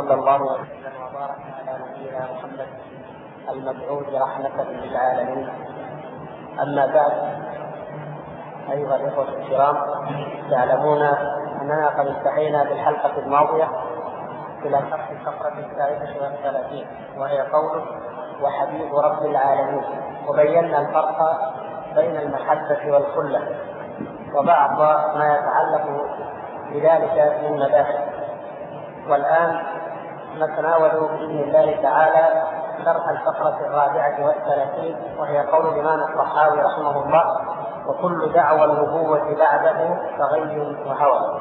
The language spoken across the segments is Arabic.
وصلى الله وسلم وبارك على نبينا محمد المبعوث رحمة للعالمين. أما بعد، أيها الإخوة الكرام، تعلمون أننا قد انتهينا بالحلقة الماضية إلى شرح الفقرة 39 وهي قوله وحبيب رب العالمين، وبينا الفرق بين المحبة والخلة وبعض ما يتعلق بذلك من مباحث. والآن نتناول بإذن الله تعالى شرح الفقرة 34 وهي قول الإمام الطحاوي رحمه الله: وكل دعوى النبوة بعده فغي وهوى.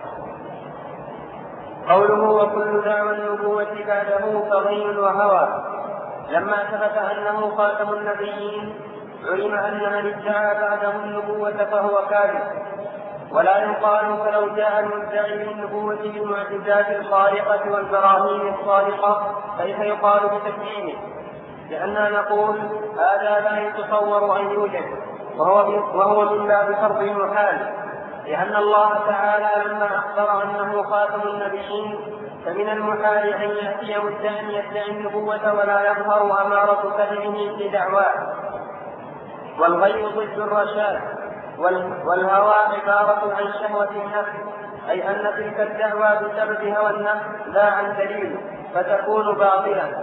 قوله وكل دعوى النبوة بعده فغي وهوى لما ثبت أنه خاتم النبيين علم أن من ادعى بعده النبوة فهو كاذب، ولا يقال فلو جاء المدعي للنبوة بالمعجزات الخارقة والبراهين الصادقة كيف يقال بتكذيبه؟ لأننا نقول هذا لا يتصور أن يوجد، وهو من باب فرض المحال، لأن الله تعالى لما أخبر أنه خاتم النبيين فمن المحال أن يأتي مدعي يدعي النبوة ولا يظهر أمارة كذبه في دعواه. والغي ضد الرشاد، والهوى عبارة عن شهوة النفس، أي أن تلك الدعوى بسبب هوى النفس لا عن دليل فتكون باطلة.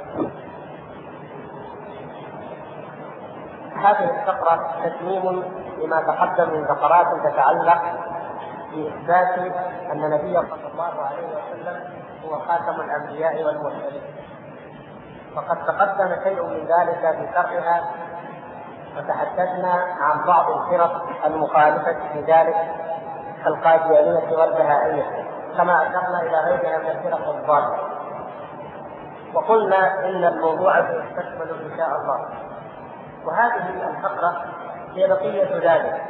هذه الفقرة تتميم لما تقدم من فقرات تتعلق بإثبات أن النبي صلى الله عليه وسلم هو خاتم الأنبياء والمرسلين، فقد تقدم شيء من ذلك في شرحها، وتحدثنا عن بعض الفرق المخالفة في ذلك كالقاديانية والبهائية، كما أشرنا إلى غيرها من الفرق الضالة، وقلنا إن الموضوع سيستكمل إن شاء الله. وهذه الفقرة هي بقية ذلك،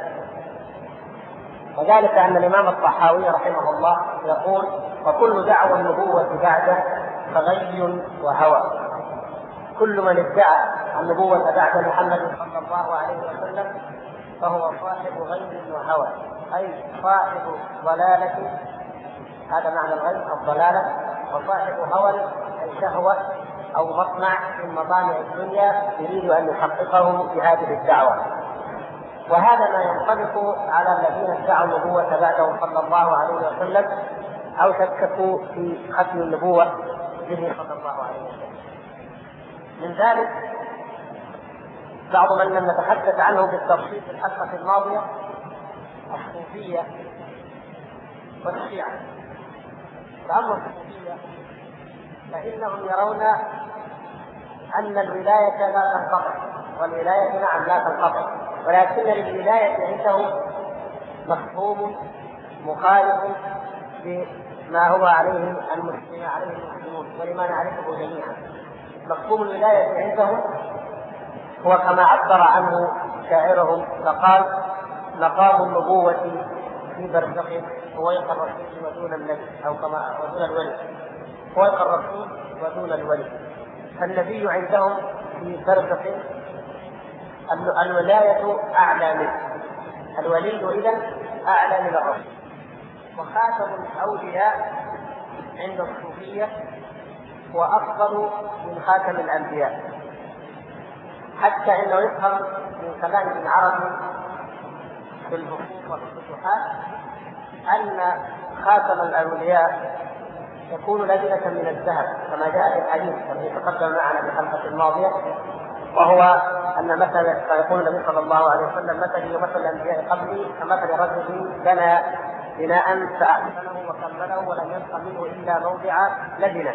وذلك أن الإمام الطحاوي رحمه الله يقول: وكل دعوى النبوة بعده فغي وهوى. كل من ادعى النبوة بعد محمد صلى الله عليه وسلم فهو صاحب غي وهوى، أي صاحب ضلالة، هذا معنى الغي الضلالة، وصاحب هوى أي شهوة أو مطمع من مطامع الدنيا يريد أن يحققه بهذه الدعوة. وهذا ما ينطبق على الذين ادعوا النبوة بعده صلى الله عليه وسلم أو شككوا في ختم النبوة به صلى الله عليه وسلم. من ذلك بعض من لم نتحدث عنه بالتفصيل في الحلقة الماضية الصوفية والشيعة. فأما الصوفية فإنهم يرون أن الولاية لا تنقطع، والولاية نعم لا تنقطع، ولكن الولاية عندهم مفهوم مخالف لما هو عليه المسلمون ولما نعرفه جميعا. مفهوم الولاية عندهم هو كما عبر عنه شاعرهم فقال: مقام النبوة في برزخ فوق الرسول ودون النبي، أو كما ودون الولي، فوق الرسول ودون الولي. فالنبي عندهم في برزخ، الولاية أعلى منه، الولي إذن أعلى من الرسول. وخاتم الأولياء عند الصوفية هو أفضل من خاتم الأنبياء، حتى إنه يفهم من كلام ابن عربي في الفصول والفتوحات أن خاتم الأولياء يكون لبنة من الذهب كما جاء في الحديث الذي تقدم معنا في الحلقة الماضية، وهو أن مثل يقول النبي صلى الله عليه وسلم: مثلي ومثل الأنبياء قبلي كمثل رجل بنى بناء فأحسنه وكمله ولم يبق منه إلا موضع لبنة،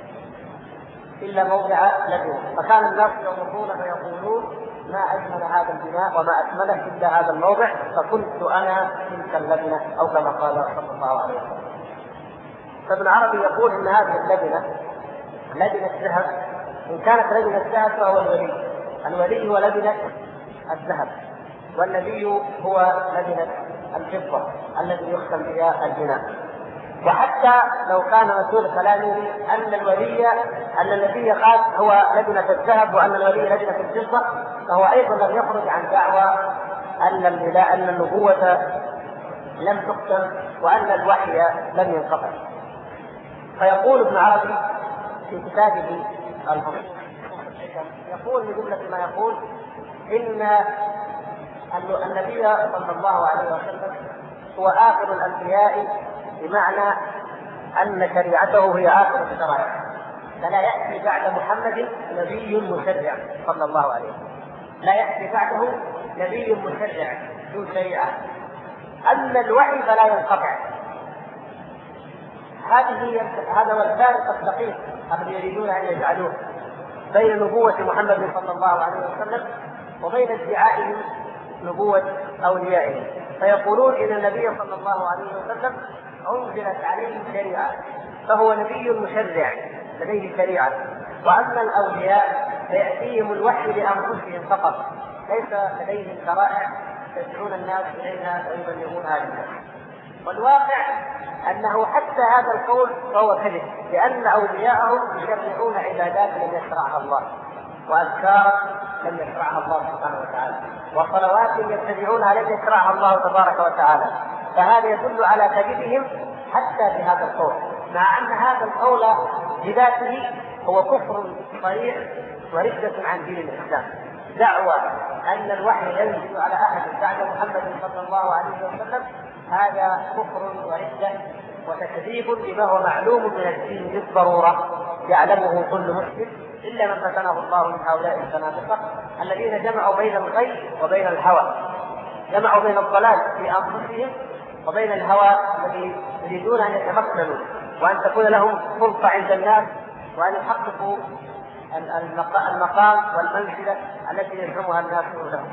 فكان الناس يمرون فيقولون: ما أجمل هذا البناء وما أكمله إلا هذا الموضع، فكنت أنا تلك اللبنة، أو كما قال صلى الله عليه وسلم. فابن عربي يقول إن هذه اللبنة لبنة ذهب، إن كانت لبنة ذهب فهو الولي هو لبنة الذهب، والنبي هو لبنة الفضة الذي يختم بها البناء. وحتى لو كان مسؤول كلامه أن النبي خاص هو لبنة الذهب وأن الولي لبنة الفضة، فهو أيضا لم يخرج عن دعوى أن النبوة لم تختم وأن الوحي لم ينقطع. فيقول ابن عربي في كتابه الفصول يقول من جملة ما يقول إن النبي صلى الله عليه وسلم هو آخر الأنبياء، بمعنى أن شريعته هي آخر الشرائع، فلا يأتي بعد محمد نبي مشرع صلى الله عليه وسلم، لا يأتي بعده نبي مشرع ذو شريعة. أما الوحي فلا ينقطع. هذا هو الفارق الدقيق الذي يريدون أن يجعلوه بين نبوة محمد صلى الله عليه وسلم وبين ادعائهم نبوة أوليائه. فيقولون إن النبي صلى الله عليه وسلم أنزلت عليه شريعة فهو نبي مشرع لديه شريعة، وأما الأولياء فيأتيهم الوحي لأنفسهم فقط، ليس لديهم شرائع يدعون الناس إليها ويبلغونها للناس. والواقع أنه حتى هذا القول فهو كذب، لأن أولياءهم يشرعون عبادات لم يشرعها الله، وأذكار لم يشرعها الله سبحانه وتعالى، وصلوات يتبعونها لم يشرعها الله تبارك وتعالى. فهذا يدل على كذبهم حتى بهذا القول، مع أن هذا القول بذاته هو كفر صريح وردة عن دين الإسلام. دعوى أن الوحي ينزل على أحد بعد محمد صلى الله عليه وسلم هذا كفر وردة وتكذيب لما هو معلوم من الدين بالضرورة يعلمه كل مسلم، إلا من فتنه الله من هؤلاء الزنادقة الذين جمعوا بين الغي وبين الهوى، جمعوا بين الضلال في أنفسهم وبين الهوى الذي يريدون أن يتمكنوا وأن تكون لهم سلطة عند الناس وأن يحققوا المقام والمنزلة التي يزعمها الناس لهم.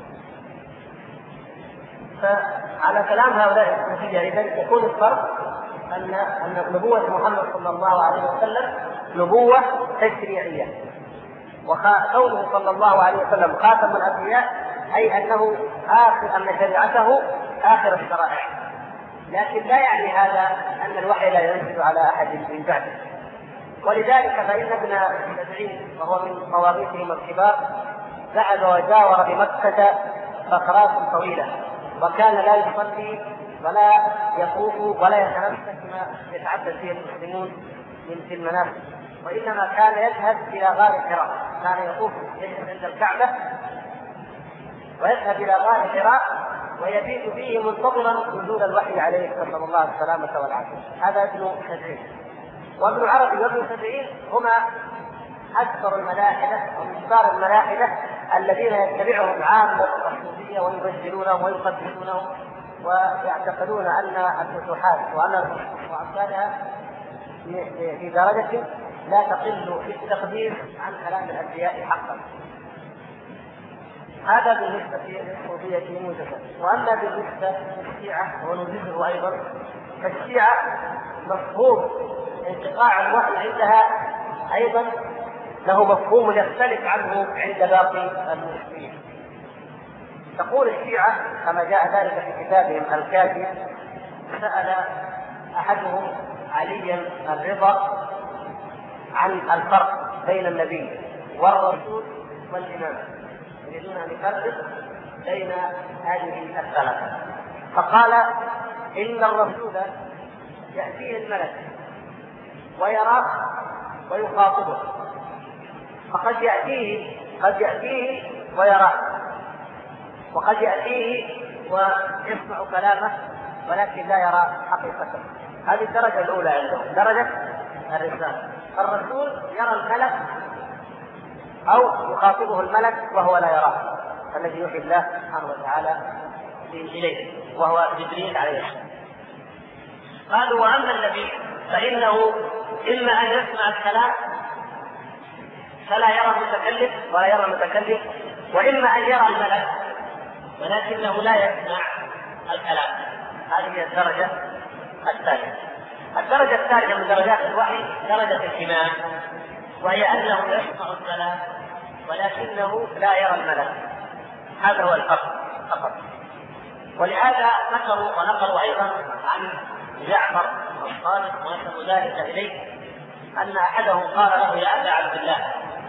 فعلى كلام هؤلاء الصوفية إذن يكون الفرق أن نبوة محمد صلى الله عليه وسلم نبوة تشريعية، وكونه صلى الله عليه وسلم خاتم الأنبياء أي أنه أن شريعته آخر الشرائع، لكن لا يعني هذا أن الوحي لا ينزل على أحد من بعده. ولذلك فإن ابن سبعين وهو من طواغيتهم الكبار ذهب وجاور بمكة فترات طويلة، وكان لا يصلي ولا يطوف ولا يتنفس كما يتعبد فيه المسلمون في المناسك، وإنما كان يذهب إلى غار حراء، كان يطوف عند الكعبة ويذهب إلى غار حراء ويبيت فيه منتظرا نزول الوحي عليه صلى الله عليه السلامة والعافية. هذا ابن سبعين. وابن عربي وابن سبعين هما أكثر الملاحدة ومكثار الملاحدة الذين يتبعهم عامة الصوفية ويبجلونهم ويقدسونهم ويعتقدون أن الفتوحات وأن وأمثالها في درجة لا تقل في التقدير عن كلام الأنبياء حقا. هذا بالنسبة للصوفية موجزة. وأما بالنسبة للشيعة ونوجده أيضا، فالشيعة مفهوم انقطاع الوحي عندها أيضا له مفهوم يختلف عنه عند باقي المسلمين. تقول الشيعة كما جاء ذلك في كتابهم الكافي: سأل أحدهم عليا الرضا عن الفرق بين النبي والرسول والإمام، يريدون أن يفرق بين هذه الثلاثة، فقال: إن الرسول يأتيه الملك ويراه ويخاطبه، فقد يأتيه ويراه، وقد يأتيه ويسمع كلامه ولكن لا يرى حقيقته. هذه الدرجة الأولى عندهم، درجة الرسالة. الرسول يرى الملك أو يخاطبه الملك وهو لا يراه، الذي يوحي الله سبحانه وتعالى إليه وهو جبريل عليه السلام. قالوا: وأما النبي فإنه إما أن يسمع الكلام فلا يرى المتكلم ولا يرى المتكلم، وإما أن يرى الملك ولكنه لا يسمع الكلام. هذه هي الدرجة الثانية. الدرجة الثالثة من درجات الوحي درجة الإمام، وهي أنه يسمع الكلام ولكنه لا يرى الملك. هذا هو الفرق فقط. ولهذا ذكروا ونقلوا أيضا عن جعفر الصادق ونسبوا ذلك إليه أن أحدهم قال له: يا أبا عبد الله،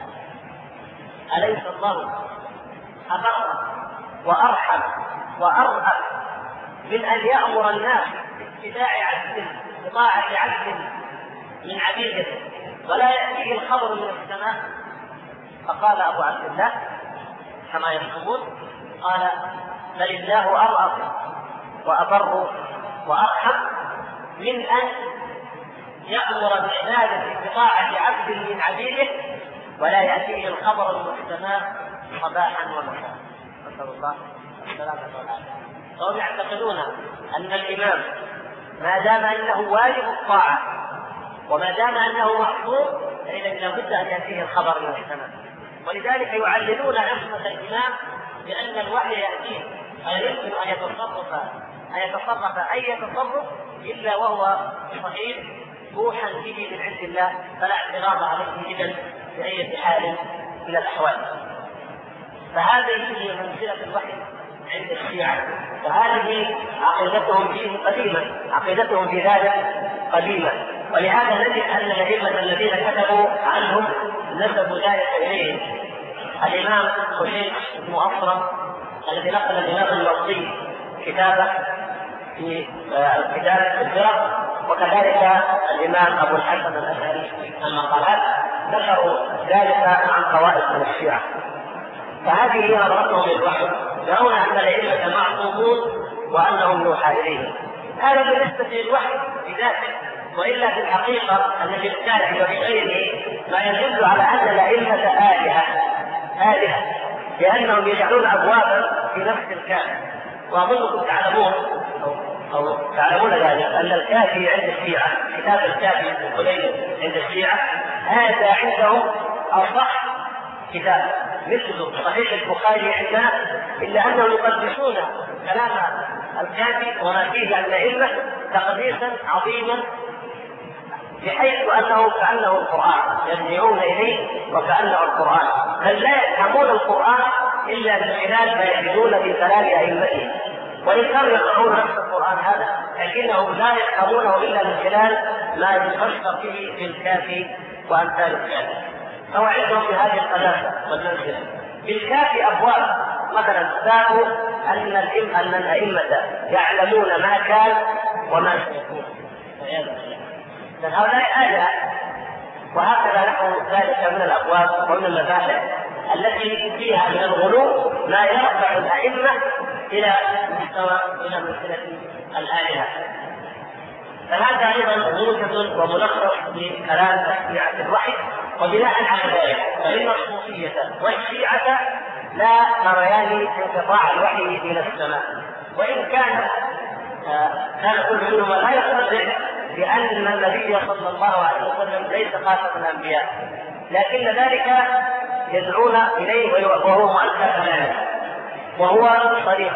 أليس الله أبر وأرحم وأرأف من أن يأمر الناس باتباع عبد بطاعة عبد من عبيده ولا يأتيه الخبر من السماء؟ فقال أبو عبد الله كما يكتبون، قال بل الله أرأف وأبر وأرحم من أن يأمر بعبادة بطاعة عبد من عبيده ولا يأتيه الخبر من السماء صباحا ومساء. نسأل الله السلامة والعافية. وهم يعتقدون أن الإمام ما دام أنه واجب الطاعة وما دام أنه معصوم فإذا لابد أن يأتيه الخبر من السماء، ولذلك يعللون عصمة الإمام بأن الوحي يأتيه فلا يمكن أن يتصرف أي تصرف إلا وهو صحيح روحا به من عند الله، فلا اعتراض عليه إذن بأي حال من الأحوال. فهذه هي منزلة الوحي عند الشيعة، وهذه عقيدتهم فيه قديمة، عقيدتهم في ذلك قديمة. ولهذا نجد أن الأئمة الذين كتبوا عنهم نسبوا ذلك إليهم. الإمام خشيش بن أصرم الذي نقل الإمام الوصي كتابه في كتاب الفرق، وكذلك الإمام أبو الحسن الأشعري المقالات ذكروا ذلك عن طوائف من الشيعة. فهذه هي نظرتهم للوحي، يرون أن الأئمة معصومون وأنهم يوحى إليهم. هذا بالنسبة للوحي بذاته، وإلا في الحقيقة أن في الكتاب وفي غيره ما يدل على أن الأئمة آلهة، لأنهم يجعلون أبوابا في نفس الكافي. وأظنكم تعلمون ذلك أن الكافي عند الشيعة، كتاب الكافي القليل عند الشيعة، هذا عندهم أصح كتاب مثل صحيح البخاري عندنا، إلا أنهم يقدسون كلام الكافي وما فيه عن الأئمة تقديسا عظيما، بحيث أنه كأنه القرآن، يرجعون إليه وكأنه القرآن، بل لا يفهمون القرآن إلا من خلال ما يجدون في كلام أئمتهم. وإن كانوا يقرؤون نفس القرآن هذا لكنهم لا يفهمونه إلا من خلال ما يفسر به في الكافي وأمثال الكافي. فهو عندهم في هذه القداسة والمنزلة. بالكافي أبواب، مثلا باب أن الأئمة يعلمون ما كان وما سيكون، لأن هؤلاء آلهة. وهكذا نحو ذلك من الأبواب ومن المباحث التي فيها من الغلو ما يرفع الأئمة إلى مستوى إلى منزلة الآلهة. فهذا أيضا موجز وملخص لكلام الشيعة الوحي. وبناء على ذلك فإن الصوفية والشيعة لا نريان انقطاع الوحي من السماء، وإن كان كل منهما لا يصدق بأن النبي صلى الله عليه وسلم ليس خاتم الأنبياء، لكن ذلك يدعون إليه وهو مؤكد ذلك، وهو صريح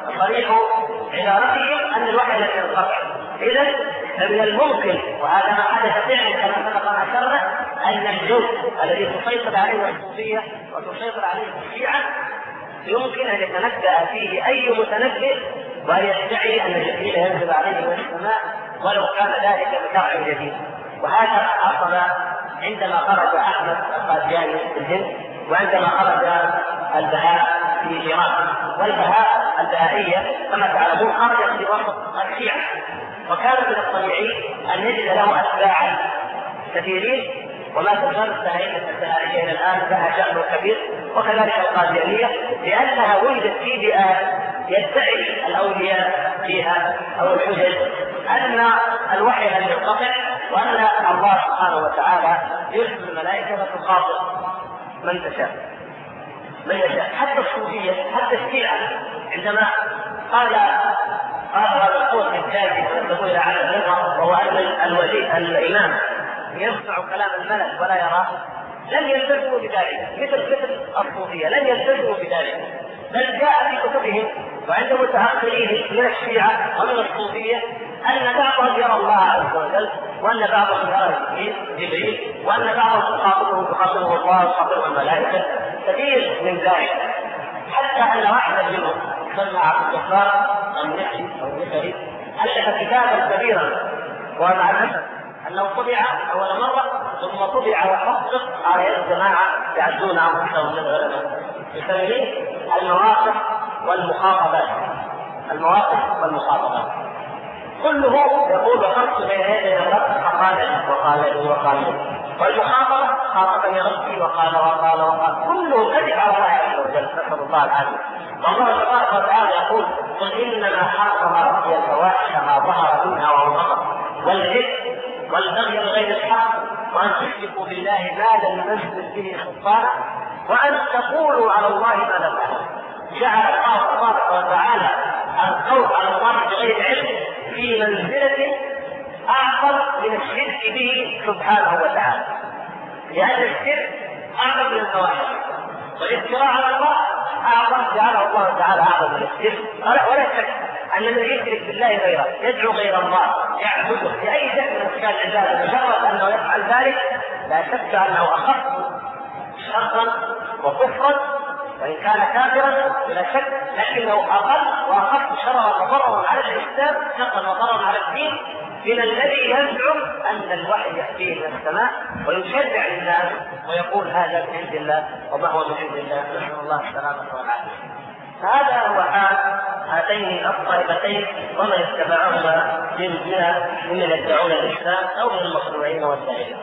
عبارتهم أن الوحي لم ينقطع. إذن فمن الممكن، وهذا ما حدث فعلا كما سبق ما أشرنا، أن الجزء الذي تسيطر عليه الصوفية وتسيطر عليه الشيعة يمكن أن يتنبأ فيه أي متنبئ وأن يدعي أن جبريل ينزل عليه من السماء ولو كان ذلك بشرع جديد. وهذا حصل عندما خرج أحمد القادياني في الهند، وعندما خرج البهاء في إيران. والبهاء البهائية كما تعلمون خرجت في وسط الشيعة، وكان من الطبيعي أن يجد له أتباعا كثيرين، وما تزال البهائية إلى الآن لها شأن كبير، وكذلك القاديانية، لأنها ولدت في بيئات يدعي الأولياء فيها أو الحجج أن الوحي لم ينقطع، وأن الله سبحانه وتعالى يرسل الملائكة وتخاطب من تشاء. حتى الصوفية حتى الشيعة عندما قال هذا القول الكاذب ينتبه إلى على النظر، وهو أن الولي الإمام يسمع كلام الملك ولا يراه، لم يلتزموا بذلك مثل الصوفية، لم يلتزموا بذلك، بل جاء في كتبهم وعند متأخرين من الشيعة ومن الصوفية أن بعضهم يرى الله عز وجل، وأن بعضهم يرى جبريل، وأن بعضهم تخاطبه الله وتخاطبه الملائكة، كثير من ذلك. حتى أن واحدا منهم سمى عبد الجبار النخعي ألف كتابا كبيرا، ومع الأسف أنه طبع أول مرة ثم طبع وحقق على يد جماعة يعدون أنفسهم من العلماء يسميه المواقف والمخاطبات. كله يقول وقفت بين يدي الرب فقال الظالمين. والمخاطبة خاطبني ربي وقال كله كذب على الله عز وجل، نسأل الله العافية. والله تبارك وتعالى يقول قل إنما حرم ربي الفواحش ما ظهر منها وما بطن والإثم والبغي بغير الحق وأن تشركوا بالله ما لم ينزل به سلطانا وأن تقولوا على الله ما لا تعلمون. جعل الله تبارك وتعالى القول على الله بغير علم في منزلة أعظم من الشرك به سبحانه وتعالى، لأن الشرك أعظم من الفواحش والافتراء على الله أعظم، جعله الله تعالى أعظم من الشرك. ولا شك أن من يشرك بالله غيره يدعو غير الله يعبده بأي شكل من أشكال العبادة مجرد أنه يفعل ذلك لا شك أنه أخف شرا وكفرا، وإن كان كافرا بلا شك لكنه أقل وأخف شرا وضررا على الإسلام شرا وضررا على الدين من الذي يزعم أن الوحي يأتيه من السماء ويشرع للناس ويقول هذا من عند الله وما هو من عند الله، نسأل الله السلامة والعافية. هذا هو حال هاتين الطائفتين ومن اتبعهما من جهة ممن يدعون الإسلام أو من المخلوعين والسائلين.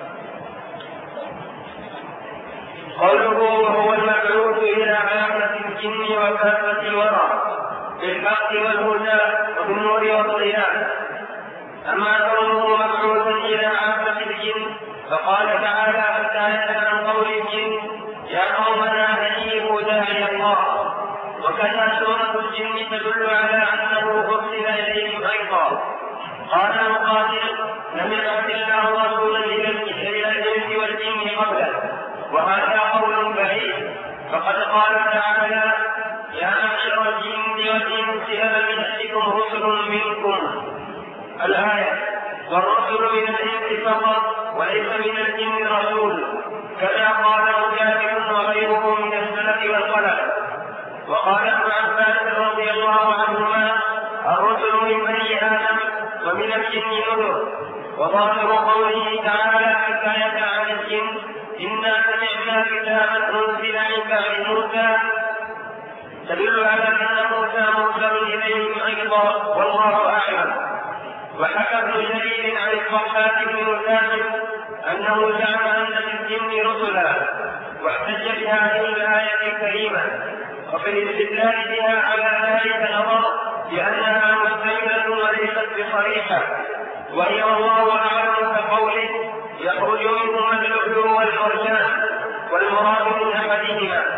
قوله وهو المبعوث إلى عامة الجن وكافة الورى بالحق والهدى وبالنور والضياء. أما كونه مبعوثا إلى عامة الجن فقال تعالى حكاية عن قول الجن يا قومنا أجيبوا داعي الله، وكذا سورة الجن تدل على أنه أرسل إليهم أيضا. قال مقاتل لم يبعث الله رسولا إلى الإنس والجن قبله، وهذا قول بعيد، فقد قال تعالى يا معشر الجن والإنس ألم يأتكم رسل منكم الآية، والرسل من الإنس فقط وليس من الجن رسول، كذا قال مجاهد وغيره من السلف والخلف. وقال ابن عباس رضي الله عنهما الرسل من بني آدم ومن الجن نذر. وظاهر قوله تعالى حكاية عن الجن إنا سمعنا كتابا أنزل من بعد موسى تدل على أن موسى مرسل إليهم أيضا والله أعلم. وحكى ابن جرير عن الضحاك بن مسافر أنه زعم أن للجن رسلا، واحتج بهذه الآية الكريمة، وفي الاستدلال بها على ذلك نظر لأنها مستملة وليست بصريحة، وهي والله أعلم كقوله يخرج منهما اللؤلؤ والمرجان، والمراد من أحدهما.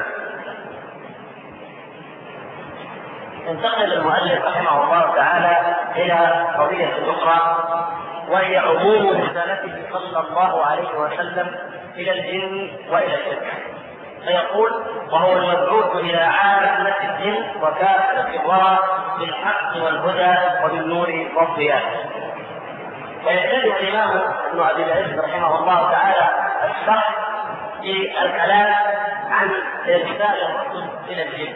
انتقل المؤلف رحمه الله تعالى إلى قضية أخرى، وهي عموم رسالته صلى الله عليه وسلم إلى الجن وإلى الإنس، فيقول وهو المبعوث إلى عامة الجن وكافة الورى بالحق والهدى وبالنور والضياء. ويبتدئ الإمام ابن أبي العز رحمه الله تعالى الشرح في الكلام عن إرسال الرسل إلى الجن.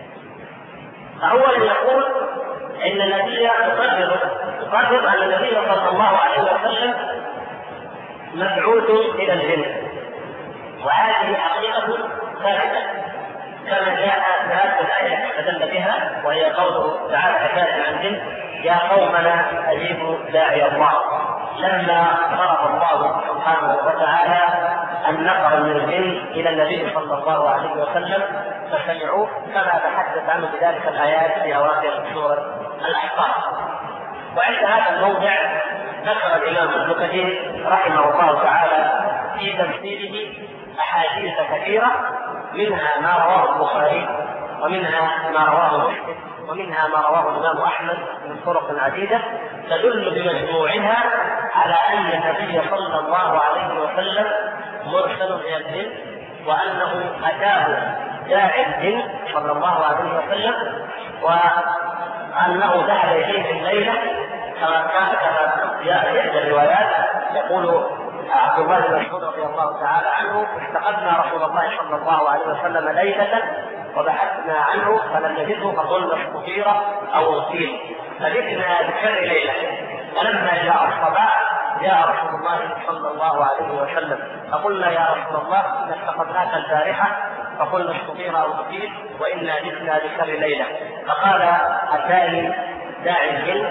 فأولا يقول إن النبي يقرر أن النبي صلى الله عليه وسلم مبعوث إلى الجن، وهذه حقيقة ثابتة كما جاء في هذه الآية استدل بها، وهي قوله تعالى حكاية عن الجن يا قومنا أجيبوا داعي الله، لما فرض الله سبحانه وتعالى النفر من الجن إلى النبي صلى الله عليه وسلم فسمعوه كما تحدث عنه بذلك الآيات في أواخر سورة الأحقاف. وعند هذا الموضع ذكر الإمام ابن كثير رحمه الله تعالى في تفسيره أحاديث كثيرة، منها ما رواه البخاري ومنها ما رواه مسلم ومنها ما رواه الإمام أحمد من طرق عديدة تدل بمجموعها على أن النبي صلى الله عليه وسلم مرسل إلى الجن، وأنه أتاه داعي الجن صلى الله عليه وسلم، وأنه ذهب إليه الليلة كما جاء في إحدى الروايات يقول عبد الله بن مسعود رضي الله تعالى عنه افتقدنا رسول الله صلى الله عليه وسلم ليلة وبحثنا عنه فلم نجده فظل الصغيرة أو الفيل فجئنا بشر ليلة، ولما جاء الصباح جاء رسول الله صلى الله عليه وسلم فقلنا يا رسول الله إن افتقدناك البارحة فقلنا الصغيرة أو الفيل وإنا جئنا بشر ليلة، فقال أتاني داعي الجن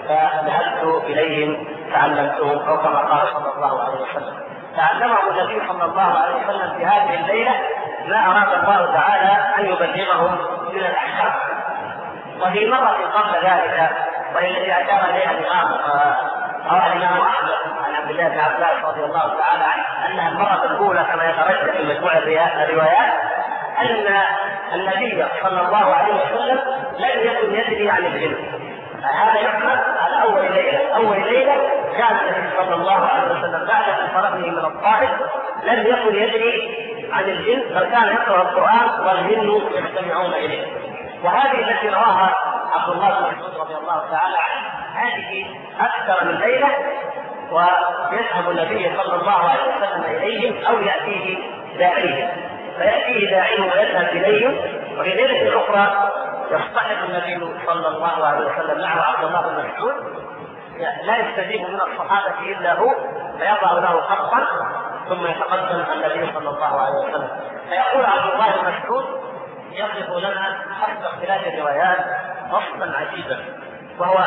فذهبت إليهم تعلمتهم، أو كما قال صلى الله عليه وسلم. تعلمهم النبي صلى الله عليه وسلم في هذه الليلة ما أراد الله تعالى أن يبلغهم من الأحكام. وفي مرة قبل ذلك، وهي التي أشار إليها الإمام أحمد عن عبد الله بن عباس رضي الله تعالى عنه أنها المرة الأولى كما يترجح في مجموع الروايات أن النبي صلى الله عليه وسلم لم يكن يدري عن العلم. هذا يحمل على أول ليلة كان النبي صلى الله عليه وسلم بعد انصرافه من الطائف لم يكن يدري عن الجن، بل كان يقرأ القرآن والجن يستمعون إليه. وهذه التي رواها عبد الله بن مسعود رضي الله تعالى عنه هذه أكثر من ليلة، ويذهب النبي صلى الله عليه وسلم إليهم أو يأتيه داعيه، فيأتيه داعيه ويذهب إليهم. وفي ليلة أخرى يصطحب النبي صلى الله عليه وسلم معه عبد الله بن مسعود، لا يستجيب من الصحابة إلا هو، فيضع له خطا ثم يتقدم النبي صلى الله عليه وسلم. فيقول عبد الله بن مسعود يصف لنا حسب اختلاف الروايات وصفا عجيبا، وهو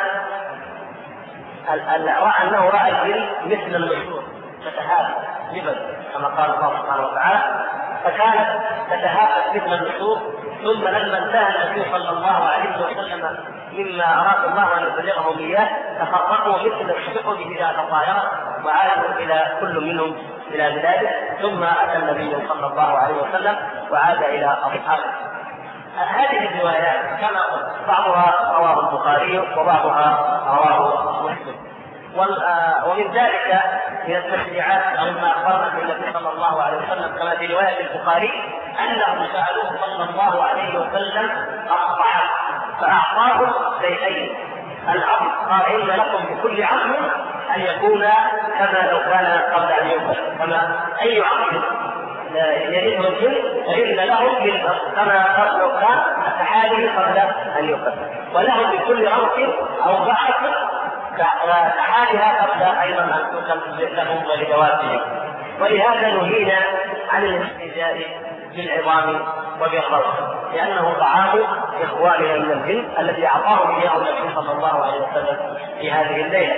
أنه رأى الجن مثل النشور تتهافت جبل كما قال الله سبحانه وتعالى، فكانت تتهافت مثل النشور. ثم لما انتهى النبي صلى الله عليه وسلم مما أراد الله أن يبلغهم إياه تفرقوا مثل الشقب إذا تطايرت وعادوا إلى كل منهم إلى بلاده. ثم أتى النبي صلى الله عليه وسلم وعاد إلى أصحابه. هذه الروايات كما قلت بعضها رواه البخاري وبعضها رواه مسلم. ومن ذلك من التشريعات أو ما أخبرنا به النبي صلى الله عليه وسلم كما في رواية البخاري أنهم سألوه صلى الله عليه وسلم الطعام فأعطاهم شيئين. العظم قال إن لكم بكل عظم أن يكون كما لو كان قبل أن يؤكل، كما أي عظم يريده الجن فإن لهم كما لو كان كحاله قبل أن يؤكل، ولهم بكل رمق أو بعث كحالها قبل أيضا أن تؤكل لهم ولجوابهم. ولهذا نهينا عن الاستهزاء بالعظام وبالروث، لأنه طعام إخواننا من الجن الذي أعطاهم إياه النبي صلى الله عليه وسلم في هذه الليلة.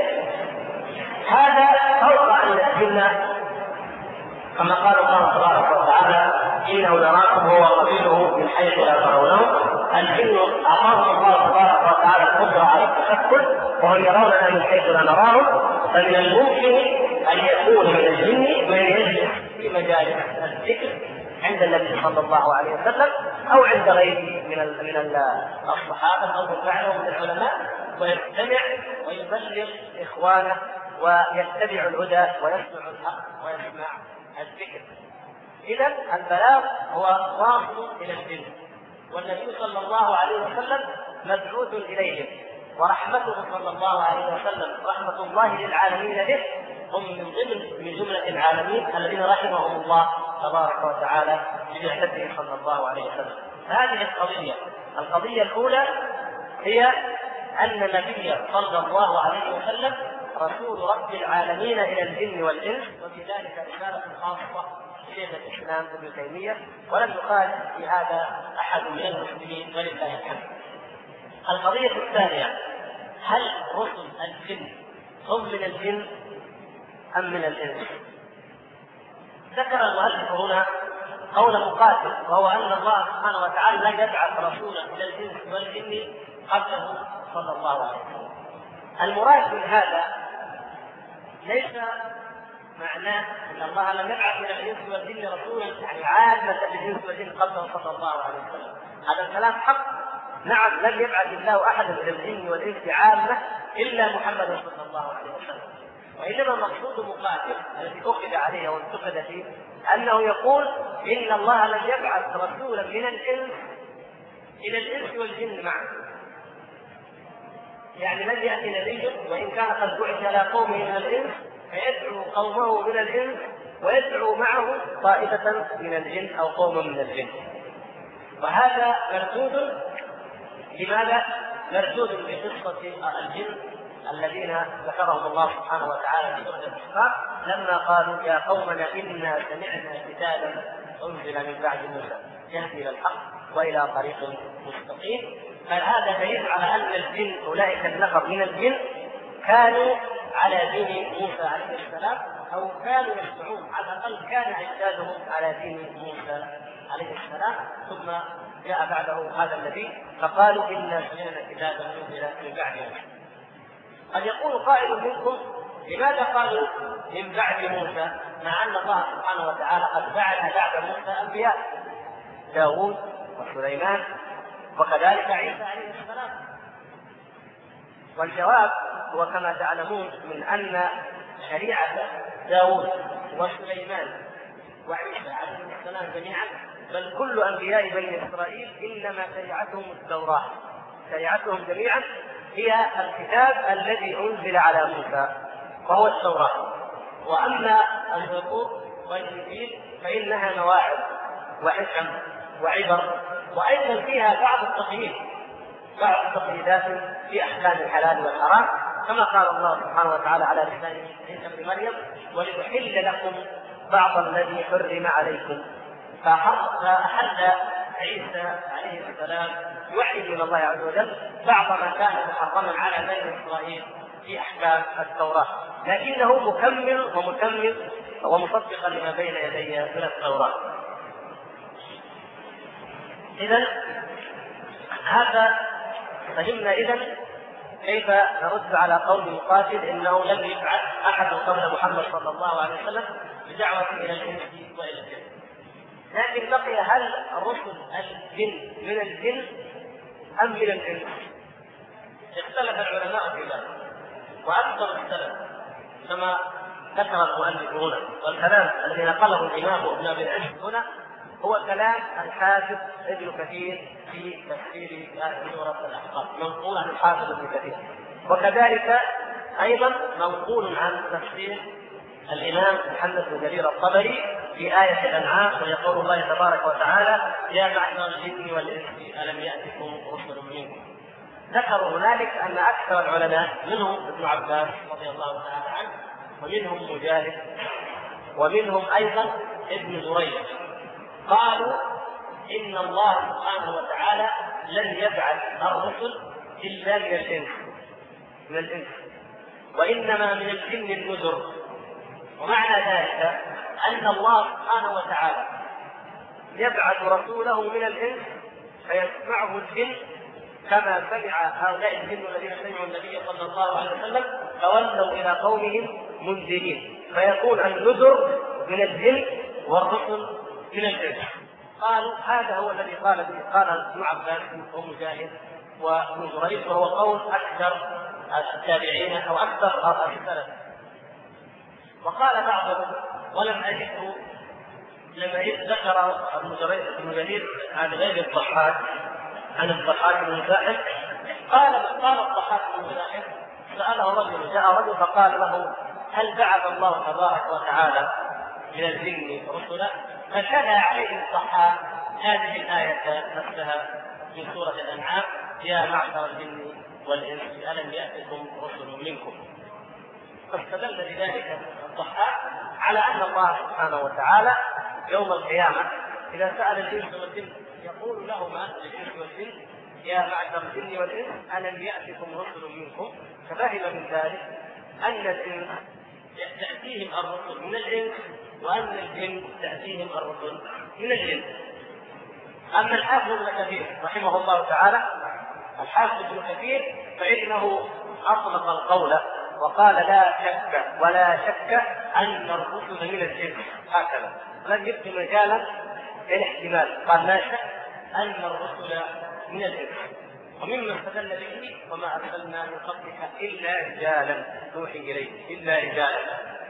هذا فوق أن الجن كما قال الله تبارك وتعالى إنه يراكم هو وقبيله من حيث لا ترونهم. الجن أعطاهم الله تبارك وتعالى القدرة على التشكل وهم يروننا من حيث لا نراهم، فمن الممكن أن يكون من الجن من يجلس في مجالس الذكر عند النبي صلى الله عليه وسلم أو عند غيره من الصحابة أو غيرهم من العلماء، ويستمع ويبلغ إخوانه ويتبع الهدى ويسمع الحق ويسمع الذكر. إذا البلاغ هو واصل إلى الجن، والنبي صلى الله عليه وسلم مبعوث إليهم، ورحمته صلى الله عليه وسلم رحمة الله للعالمين به، هم من جملة العالمين الذين رحمهم الله تبارك وتعالى ببعثته صلى الله عليه وسلم. هذه القضية الأولى هي أن النبي صلى الله عليه وسلم رسول رب العالمين إلى الجن والإنس، وفي ذلك رسالة خاصة شيخ الإسلام ابن تيمية، ولم يخالف في هذا أحد من المسلمين ولله الحمد. القضية الثانية: هل رسل الجن هم من الجن أم من الإنس؟ ذكر المؤلف هنا قول مقاتل، وهو أن الله سبحانه وتعالى لم يبعث رسولا إلى الإنس والجن قبله صلى الله عليه وسلم. المراد من هذا ليس معناه أن الله لم يبعث إلى الإنس والجن رسولا يعني عامة للإنس والجن قبله صلى الله عليه وسلم. هذا الكلام حق، نعم، لم يبعث الله أحدا إلى الجن والإنس عامة إلا محمد صلى الله عليه وسلم. وإنما المقصود مقاتل الذي أخذ عليه وانتقد فيه أنه يقول إن الله لم يبعث رسولا من الإنس إلى الإنس والجن معا، يعني لم يأتي نبي وإن كان قد بعث إلى قومه من الإنس فيدعو قومه من الإنس ويدعو معه طائفة من الجن أو قوم من الجن. وهذا مردود. لماذا؟ مردود بقصة الجن الذين ذكرهم الله سبحانه وتعالى في سورة الأحقاف لما قالوا يا قومنا إنا سمعنا كتابا أنزل من بعد موسى يهدي إلى الحق وإلى طريق مستقيم فهذا دليل على أن الجن أولئك النفر من الجن كانوا على دين موسى عليه السلام، أو كانوا يدعون، على الأقل كان أجدادهم على دين موسى عليه السلام، ثم جاء بعده هذا النبي فقالوا إنا سمعنا كتابا أنزل من بعد موسى. قد يقول قائل منكم لماذا قالوا من بعد موسى مع أن الله سبحانه وتعالى قد بعث بعد موسى أنبياء داوود وسليمان وكذلك عيسى عليه السلام؟ والجواب هو كما تعلمون من أن شريعة داوود وسليمان وعيسى عليه السلام جميعا، بل كل أنبياء بني إسرائيل إنما شريعتهم التوراة، شريعتهم جميعا هي الكتاب الذي أنزل على موسى وهو التوراة. وأما الزبور والإنجيل فإنها مواعظ وحكم وعبر، وأيضا فيها بعض التقييد، بعض التقييدات في أحكام الحلال والحرام، كما قال الله سبحانه وتعالى على لسان عيسى بن مريم ولأحل لكم بعض الذي حرم عليكم. فأحل عيسى عليه السلام يوحي من الله عز وجل بعض ما كان محرما على بني إسرائيل في أحكام التوراة، لكنه مكمل ومتمم ومصدقا لما بين يدي من التوراة. إذن هذا فهمنا إذن كيف نرد على قول مقاتل إنه لم يبعث أحد قبل محمد صلى الله عليه وسلم بدعوة إلى الإنس وإلى الجن. لكن بقي هل الرسل الجن من الجن أم من الإنس؟ اختلف العلماء في ذلك، وأكثر السلف كما ذكر المؤلف هنا، والكلام الذي نقله الإمام ابن أبي العز هنا هو كلام الحافظ ابن كثير في تفسير سورة الأحقاف، منقول عن الحافظ ابن كثير، وكذلك أيضا منقول عن تفسير الإمام محمد بن جرير الطبري في آية الأنعام، ويقول الله تبارك وتعالى يا معشر الجن والإنس ألم يأتكم رسل منكم. ذكروا هنالك أن أكثر العلماء منهم ابن عباس رضي الله تعالى عنه، ومنهم مجاهد، ومنهم أيضا ابن جريج، قالوا إن الله سبحانه وتعالى لن يبعث الرسل إلا من الإنس وإنما من الجن النذر. ومعنى ذلك أن الله سبحانه وتعالى يبعث رسوله من الإنس فيسمعه الجن كما سمع هؤلاء الجن الذين سمعوا النبي صلى الله عليه وسلم فولوا إلى قومهم منذرين، فيكون النذر من الجن والرسل من الإنس. قالوا هذا هو الذي قال ابن عباس ومجاهد وابن جريج، وهو قول أكثر التابعين أو أكثر السلف. وقال بعضهم ولم أجده لما ذكر ابن جرير عن غير الضحاك عن الضحاك بن مزاحم، قال الضحاك بن مزاحم سأله رجل، جاء رجل فقال له هل بعث الله تبارك وتعالى من الجن رسلا؟ فشهد عليه الضحاك هذه الآية نفسها من سورة الأنعام يا معشر الجن والإنس ألم يأتكم رسل منكم. فاستدل بذلك الضحاك على أن الله سبحانه وتعالى يوم القيامة إذا سأل الإنس والجن يقول لهما الإنس والجن يا معشر الجن والإنس ألم يأتكم رسل منكم، ففهم من ذلك أن الإنس تأتيهم الرسل من الإنس وأن الجن تأتيهم الرسل من الجن. أما الحافظ ابن كثير رحمه الله تعالى، الحافظ ابن كثير فإنه أطلق القول وقال لا شك أن الرسل من الجن، هكذا لم يبقي مجالا للاحتمال، قال لا شك أن الرسل من الجن. ومما استدل به وما أرسلنا من قبلك إلا رجالا نوحي إليه إلا رجالا.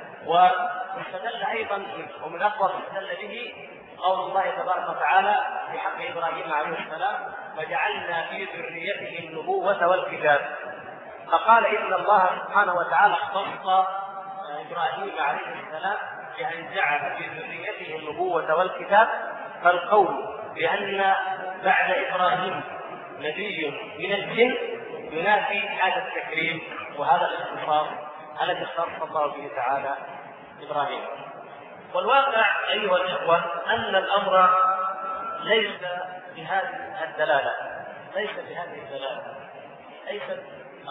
واستدل أيضا ومن أقوى استدل به قول الله تبارك وتعالى في حق إبراهيم عليه السلام وجعلنا في ذريته النبوة والكتاب، فقال إن الله سبحانه وتعالى اختص إبراهيم عليه السلام بأن جعل في ذريته النبوة والكتاب، فالقول بأن بعد إبراهيم نبي من الجن ينافي هذا التكريم وهذا الاختصاص الذي اختص الله به تعالى إبراهيم. والواقع أيها الإخوة أن الأمر ليس بهذه الدلالة، ليس بهذه الدلالة، ليست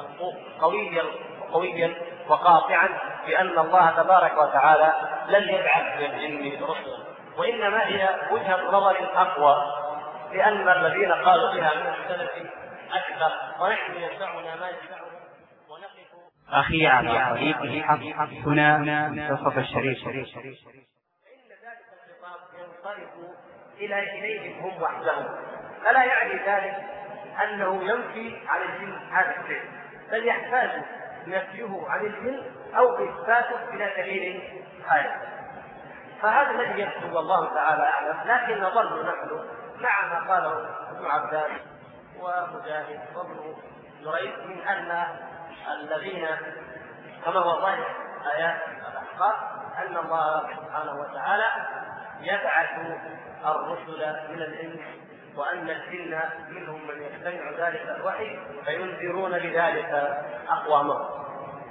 قويا وقاطعا بأن الله تبارك وتعالى لن يبعث من الجن رسلا، وإنما هي وجهة نظر أقوى، لأن الذين قالوا بها من السلف أكثر، ونحن يسعنا ما يسعنا ونقف. أخي على طريق الحق هنا منتصف الشريف. فإن ذلك الخطاب ينصرف إليهم هم وحدهم، فلا يعني ذلك أنه ينفي عن الجن هذا الشيء، بل يحتاج نفيه عن الجن أو إثباته إلى دليل خارج. فهذا الذي يكتب الله تعالى أعلم، لكن نظل نحن مع ما قاله ابن عباس ومجاهد وابن جريج من أن الذين كما هو ظاهر آيات الأحقاف أن الله سبحانه وتعالى يبعث الرسل من الإنس، وأن الجن منهم من يستمع ذلك الوحي فينذرون بذلك أقوامهم.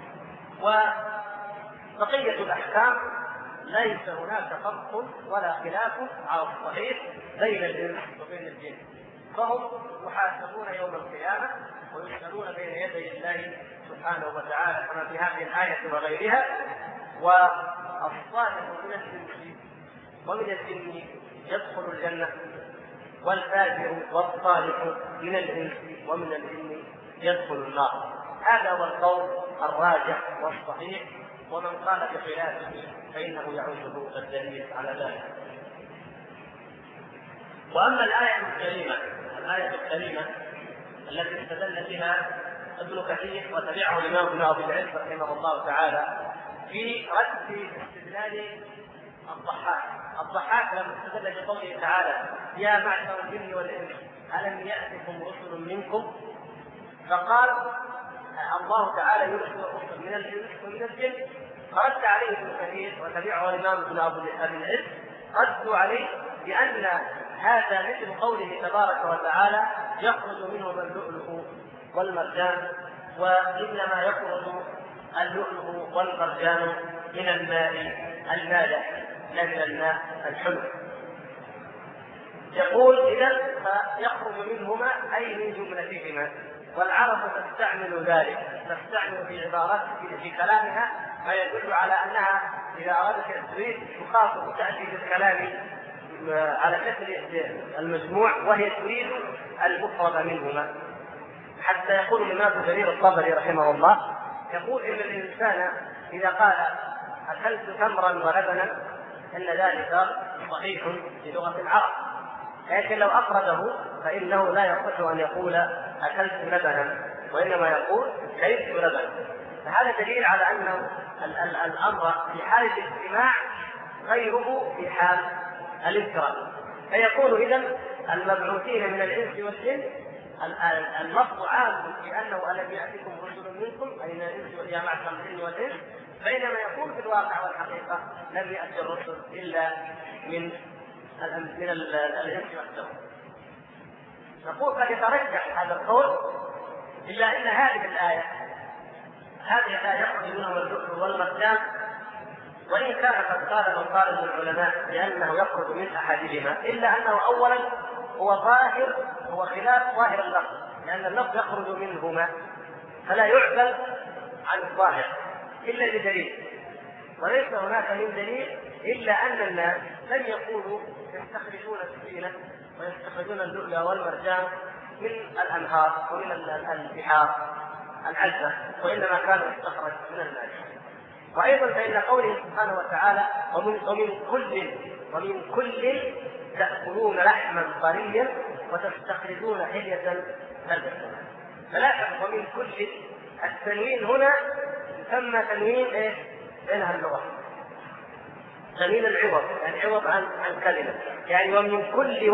وبقية الأحكام ليس هناك فرق ولا خلاف على الصحيح بين الإنس وبين الجن، فهم يحاسبون يوم القيامة ويسألون بين يدي الله سبحانه وتعالى كما في هذه الآية وغيرها. والصالح من الإنس ومن الجن يدخل الجنة، والفاجر والصالح من الإنس ومن الجن يدخل النار. هذا هو القول الراجح والصحيح، ومن قال بخلافه فإنه يعوزه الدليل على ذلك. وأما الآية الكريمة التي استدل بها ابن كثير وتبعه الإمام ابن أبي العز رحمه الله تعالى في رد استدلال الضحاك لما استدل بقوله تعالى يا معشر الجن والإنس ألم يأتكم رسل منكم، فقال الله تعالى يرسل رسلا من الإنس ومن الجن، فرد عليه ابن كثير وتبعه الإمام ابن أبي العز ردوا عليه بأن هذا مثل قوله تبارك وتعالى يخرج منهما اللؤلؤ والمرجان، وإنما يخرج اللؤلؤ والمرجان من الماء المالح لا من الماء الحلو. يقول إذن فيخرج منهما أي من جملتهما، والعرب تستعمل ذلك، تستعمل في عبارات في كلامها ما يدل على أنها إذا أردت تريد تخاطب تأتي بالكلام على شكل المجموع وهي تريد المفرد منهما. حتى يقول الإمام جرير الطبري رحمه الله يقول إن الإنسان إذا قال أكلت تمرا ولبنا إن ذلك صحيح في لغة العرب، لكن لو أفرده فإنه لا يصح أن يقول أكلت لبنا، وإنما يقول كلت لبنا. فهذا دليل على أن الأمر في حال الاجتماع غيره في حال الانفراد. فيكون إذن المبعوثين من الإنس والجن اللفظ عام في أنه ألم يأتكم رسل منكم أي من الإنس يا معشر الجن والإنس، بينما يكون في الواقع والحقيقة لم يأتي الرسل إلا من الإنس وحدهم. نقول قد يترجح هذا القول، إلا أن هذه الآية يخرج منهم اللؤلؤ والمرجان، وإن كان قد قال من قال من العلماء لأنه يخرج من أحدهما، إلا أنه أولا هو خلاف ظاهر اللفظ، لأن اللفظ يخرج منهما فلا يعدل عن الظاهر إلا بدليل، وليس هناك من دليل إلا أن الناس لم يقولوا يستخرجون السفينة ويستخرجون اللؤلؤ والمرجان من الأنهار ومن البحار العذبة، وإنما كان يستخرج من الماء. وأيضا فإن قوله سبحانه وتعالى ومن كل تأكلون لحما طريا وتستخرجون حلية تلبسونها. فلاحظ ومن كل التنوين هنا يسمى تنوين بينها اللغة، تنوين العوض، يعني عوض عن كلمة، يعني ومن كل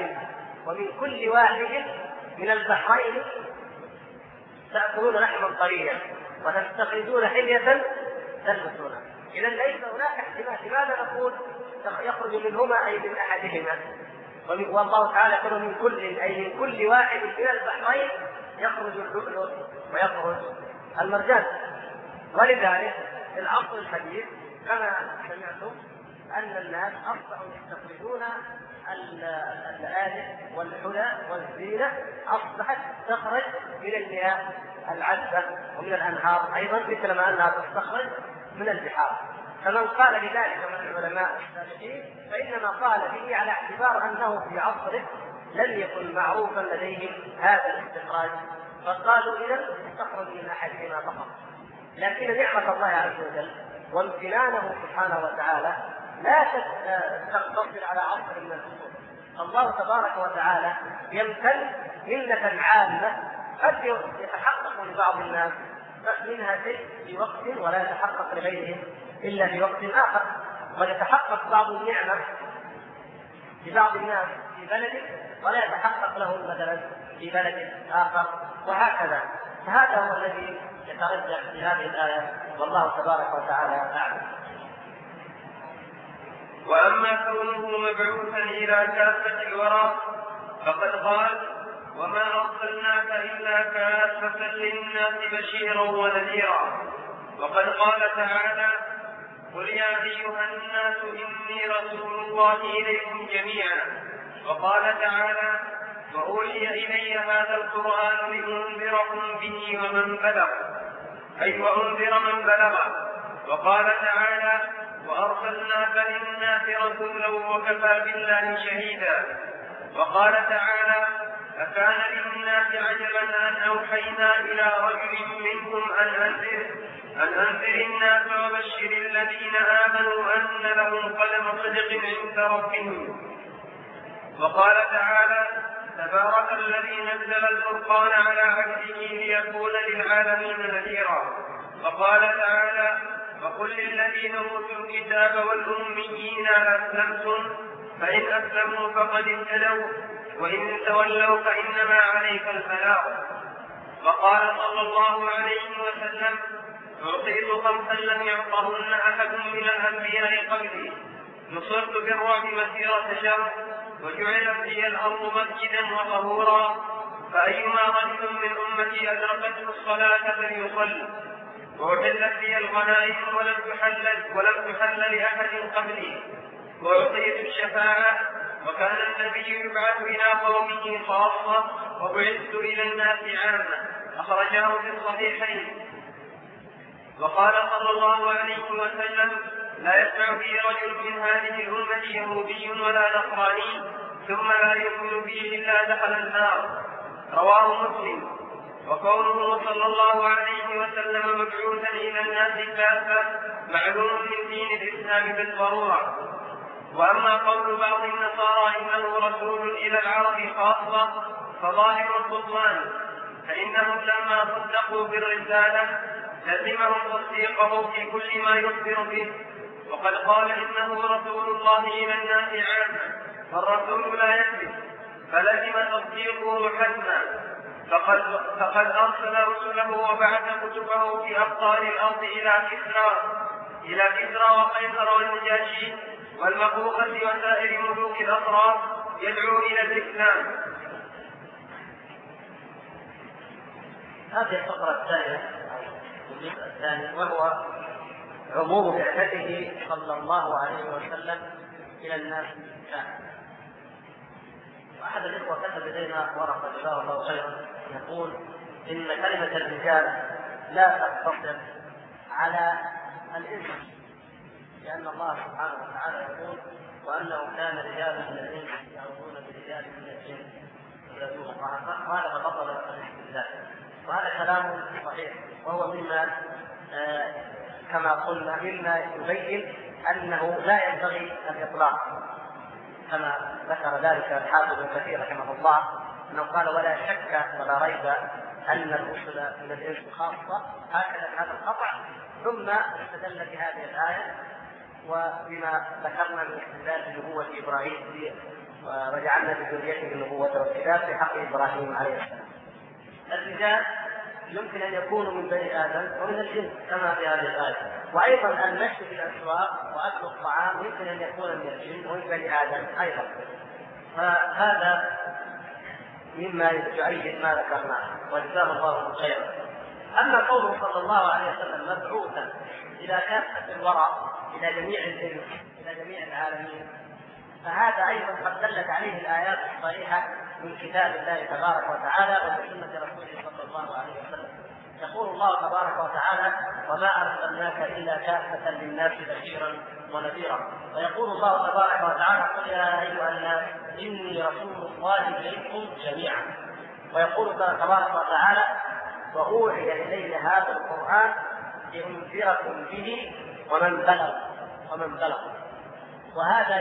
واحد من البحرين تأكلون لحما طريا وتستخرجون حلية تلبسونها. إذا ليس هناك احتمال. لماذا نقول يخرج منهما أي من أحدهما؟ والله تعالى يقول من كل أي من كل واحد من البحرين يخرج اللؤلؤ ويخرج المرجان. ولذلك في العصر الحديث كما سمعتم أن الناس أصبحوا يستخرجون اللآلئ والحلى والزينة، أصبحت تستخرج من المياه العذبة ومن الأنهار أيضا مثل ما أنها تستخرج من البحار. فمن قال بذلك من العلماء السابقين فإنما قال به على اعتبار أنه في عصره لم يكن معروفا لديهم هذا الاستخراج، فقالوا إذا استخرج من أحدهما فقط. لكن نعمة الله عز وجل وامتنانه سبحانه وتعالى لا تقتصر على عصر من العصور. الله تبارك وتعالى يمتن منة عامة قد يتحقق لبعض الناس منها شيء في وقت ولا يتحقق لغيرهم إلا في وقت آخر، ويتحقق بعض النعمة لبعض الناس في بلد ولا يتحقق لهم مثلا في بلد آخر، وهكذا. فهذا هو الذي يترجح في هذه الآية، والله تبارك وتعالى أعلم. وأما كونه مبعوثا إلى كافة الورى فقد قال: وما أرسلناك إلا كافة للناس بشيرا ونذيرا. وقد قال تعالى: قل يا أيها الناس إني رسول الله إليكم جميعا. وقال تعالى: وأوحي إلي هذا القرآن لأنذركم به ومن بلغ، أي وأنذر من بلغ. وقال تعالى: وأرسلناك للناس رسولا وكفى بالله شهيدا. وقال تعالى: أكان للناس عجبا أن أوحينا إلى رجل منهم أن أنذر الناس وبشر الذين آمنوا أن لهم قدم صدق عند ربهم. وقال تعالى: تبارك الذي نزل الفرقان على عبده ليكون للعالمين نذيرا. وقال تعالى: وقل للذين أوتوا الكتاب والأميين أسلمتم فإن أسلموا فقد اهتدوا وإن تولوا فإنما عليك البلاغ. وقال صلى الله عليه وسلم: أعطيت خمسا لم يعطهن أحد من الأنبياء قبلي، نصرت بالرعب مسيرة شهر، وجعلت لي الأرض مسجدا وطهورا، فأيما رجل من أمتي أدركته الصلاة فليصل، وأحلت لي الغنائم ولم تحل لأحد قبلي، وأعطيت الشفاعة، وكان النبي يبعث إلى قومه خاصة وبعثت إلى الناس عامة. أخرجاه في الصحيحين. وقال صلى الله عليه وسلم: لا يسمع بي رجل من هذه الأمة يهودي ولا نصراني ثم لا يؤمن به إلا دخل النار. رواه مسلم. وقوله صلى الله عليه وسلم مبعوثا إلى الناس كافة معلوم من دين الإسلام بالضرورة. وأما قول بعض النصارى إنه رسول إلى العرب خاصة فظاهر البطلان، فإنهم لما صدقوا بالرسالة لزمهم تصديقه في كل ما يخبر به. وقد قال: إنه رسول الله إلى الناس عامة، فالرسول لا يكذب، فلزم تصديقه حتما. فقد أرسل رسله وبعث كتبه في أقطار الأرض إلى كسرى وقيصر والنجاشي والمقوقة وسائر ملوك الأطراف يدعو إلى الإسلام. هذه الفقرة الثانية الجزء الثاني، وهو عموم بعثته صلى الله عليه وسلم إلى الناس كافة. وأحد الإخوة كتب إلينا ورقة جزاه الله خيرا يقول إن كلمة الرجال لا تقتصر على الإنس، لأن الله سبحانه وتعالى يقول: وأنه كان رجال من الإنس يعوذون برجال من الجن يعوذون الله، وهذا بطل الاستدلال. وهذا كلام صحيح، وهو مما كما قلنا مما يبين أنه لا ينبغي الإطلاق، كما ذكر ذلك الحافظ ابن كثير رحمه الله أنه قال: ولا شك ولا ريب أن الرسل من الإنس خاصة، هكذا هذا القطع. ثم استدل بهذه الآية وبما ذكرنا من استدلال بنبوة إبراهيم وجعلنا بذريته النبوة والكتاب في حق إبراهيم عليه السلام. الرجال يمكن أن يكونوا من بني آدم ومن الجن كما في هذه الآية، وأيضا المشي في الأسواق وأكل الطعام يمكن أن يكون من الجن ومن بني آدم أيضا. فهذا مما يؤيد ما ذكرناه وجزاه الله خيرا. أما قوله صلى الله عليه وسلم مبعوثا إلى كافة الورى، إلى جميع الإنس، إلى جميع العالمين. فهذا أيضا قد دلت عليه الآيات الصريحة من كتاب الله تبارك وتعالى ومن سنة رسوله صلى الله عليه وسلم. يقول الله تبارك وتعالى: وما أرسلناك إلا كافة للناس بشيرا ونذيرا. ويقول الله تبارك وتعالى: قل يا أيها الناس إني رسول الله إليكم جميعا. ويقول تبارك وتعالى: وأوحي إلي هذا القرآن لأنذركم به ومن بلغ. وهذا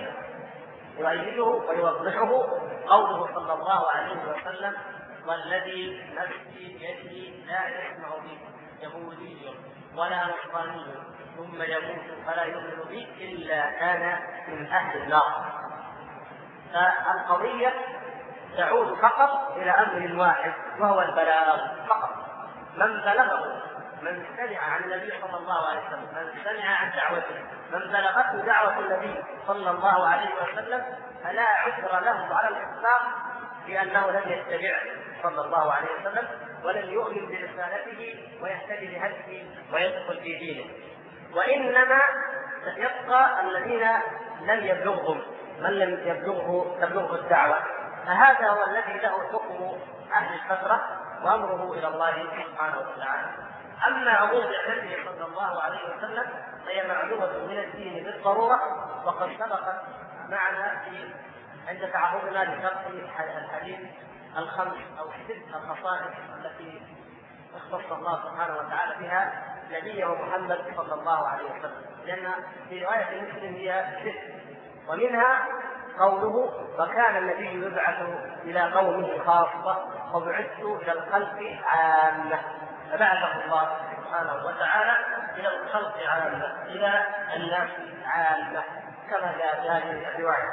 يؤيده ويوضحه قوله صلى الله عليه وسلم: والذي نفسي بيده لا يسمع بي يهودي ولا نصراني ثم يموت فلا يؤمن بي إلا كان من أهل النار. فالقضية تعود فقط إلى أمر واحد وهو البلاغ فقط. من بلغه، من سمع عن النبي صلى الله عليه وسلم، من سمع عن دعوته، من بلغته دعوة النبي صلى الله عليه وسلم، فلا عذر له على الإطلاق بأنه لم يتبعه صلى الله عليه وسلم ولم يؤمن برسالته ويهتدي بهديه ويدخل في دينه. وإنما يبقى الذين لم يبلغهم، من لم تبلغه الدعوة، فهذا هو الذي له حكم أهل الفترة وأمره إلى الله سبحانه وتعالى. أما عموم بعثته صلى الله عليه وسلم فهي معلومة من الدين بالضرورة، وقد سبقت معنا عند تعرضنا لشرح الحديث الخمس أو 6 الخصائص التي اختص الله سبحانه وتعالى بها نبيه محمد صلى الله عليه وسلم، لأن في رواية مسلم هي 6، ومنها قوله: وكان النبي يبعث إلى قومه خاصة وبعثت إلى الخلق عامة. فبعثه الله سبحانه وتعالى إلى الخلق عامة، إلى الناس عامة، كما جاء في هذه الرواية.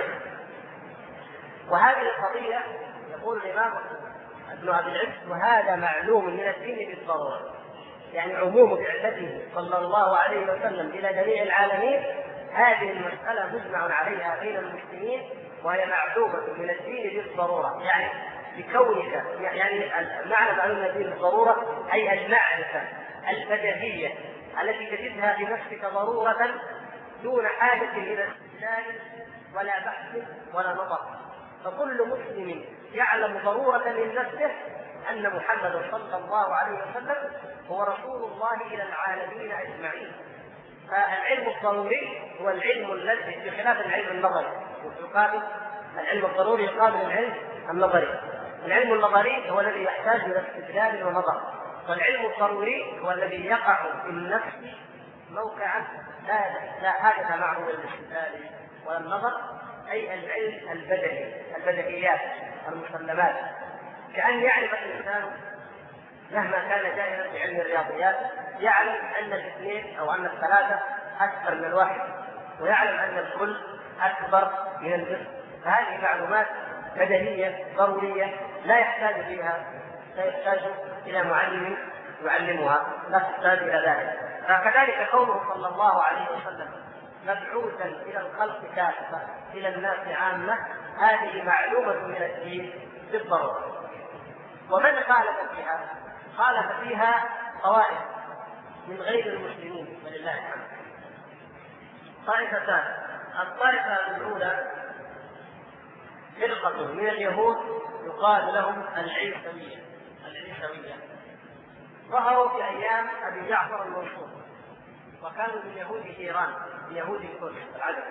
وهذه القضية يقول الإمام ابن أبي العز: وهذا معلوم من الدين بالضرورة، يعني عموم بعثته صلى الله عليه وسلم إلى جميع العالمين، هذه المسألة مجمع عليها بين المسلمين، وهي معلومة من الدين بالضرورة، يعني بكونك، يعني معنى معلومة الدين بالضرورة أي المعرفة البديهية التي تجدها في نفسك ضرورة دون حاجة إلى استدلال ولا بحث ولا نظر. فكل مسلم يعلم ضرورة من نفسه أن محمد صلى الله عليه وسلم هو رسول الله إلى العالمين أجمعين. فالعلم الضروري هو العلم الذي بخلاف العلم النظري، يقابل العلم الضروري يقابل العلم النظري. العلم النظري هو الذي يحتاج إلى استدلال ونظر، والعلم الضروري هو الذي يقع في النفس موقعا لا حاجة معه للاستدلال ولا النظر، أي العلم البديهيات المسلمات. كأن يعرف الإنسان مهما كان جاهلا في علم الرياضيات يعلم أن الاثنين أو أن الثلاثة أكثر من الواحد، ويعلم أن الكل أكبر من الجزء. فهذه معلومات بديهية ضرورية لا يحتاج إلى معلم يعلمها، لا تحتاج إلى ذلك. فكذلك قوله صلى الله عليه وسلم: مبعوثا إلى الخلق كافة إلى الناس عامة، هذه معلومة من الدين بالضرورة. ومن خالف فيها طوائف من غير المسلمين ولله الحمد. طائفتان: الطائفة الأولى فرقة من اليهود يقال لهم العيسوية، ظهروا في أيام أبي جعفر المنصور، وكانوا من يهود إيران، من يهود الكل العدد.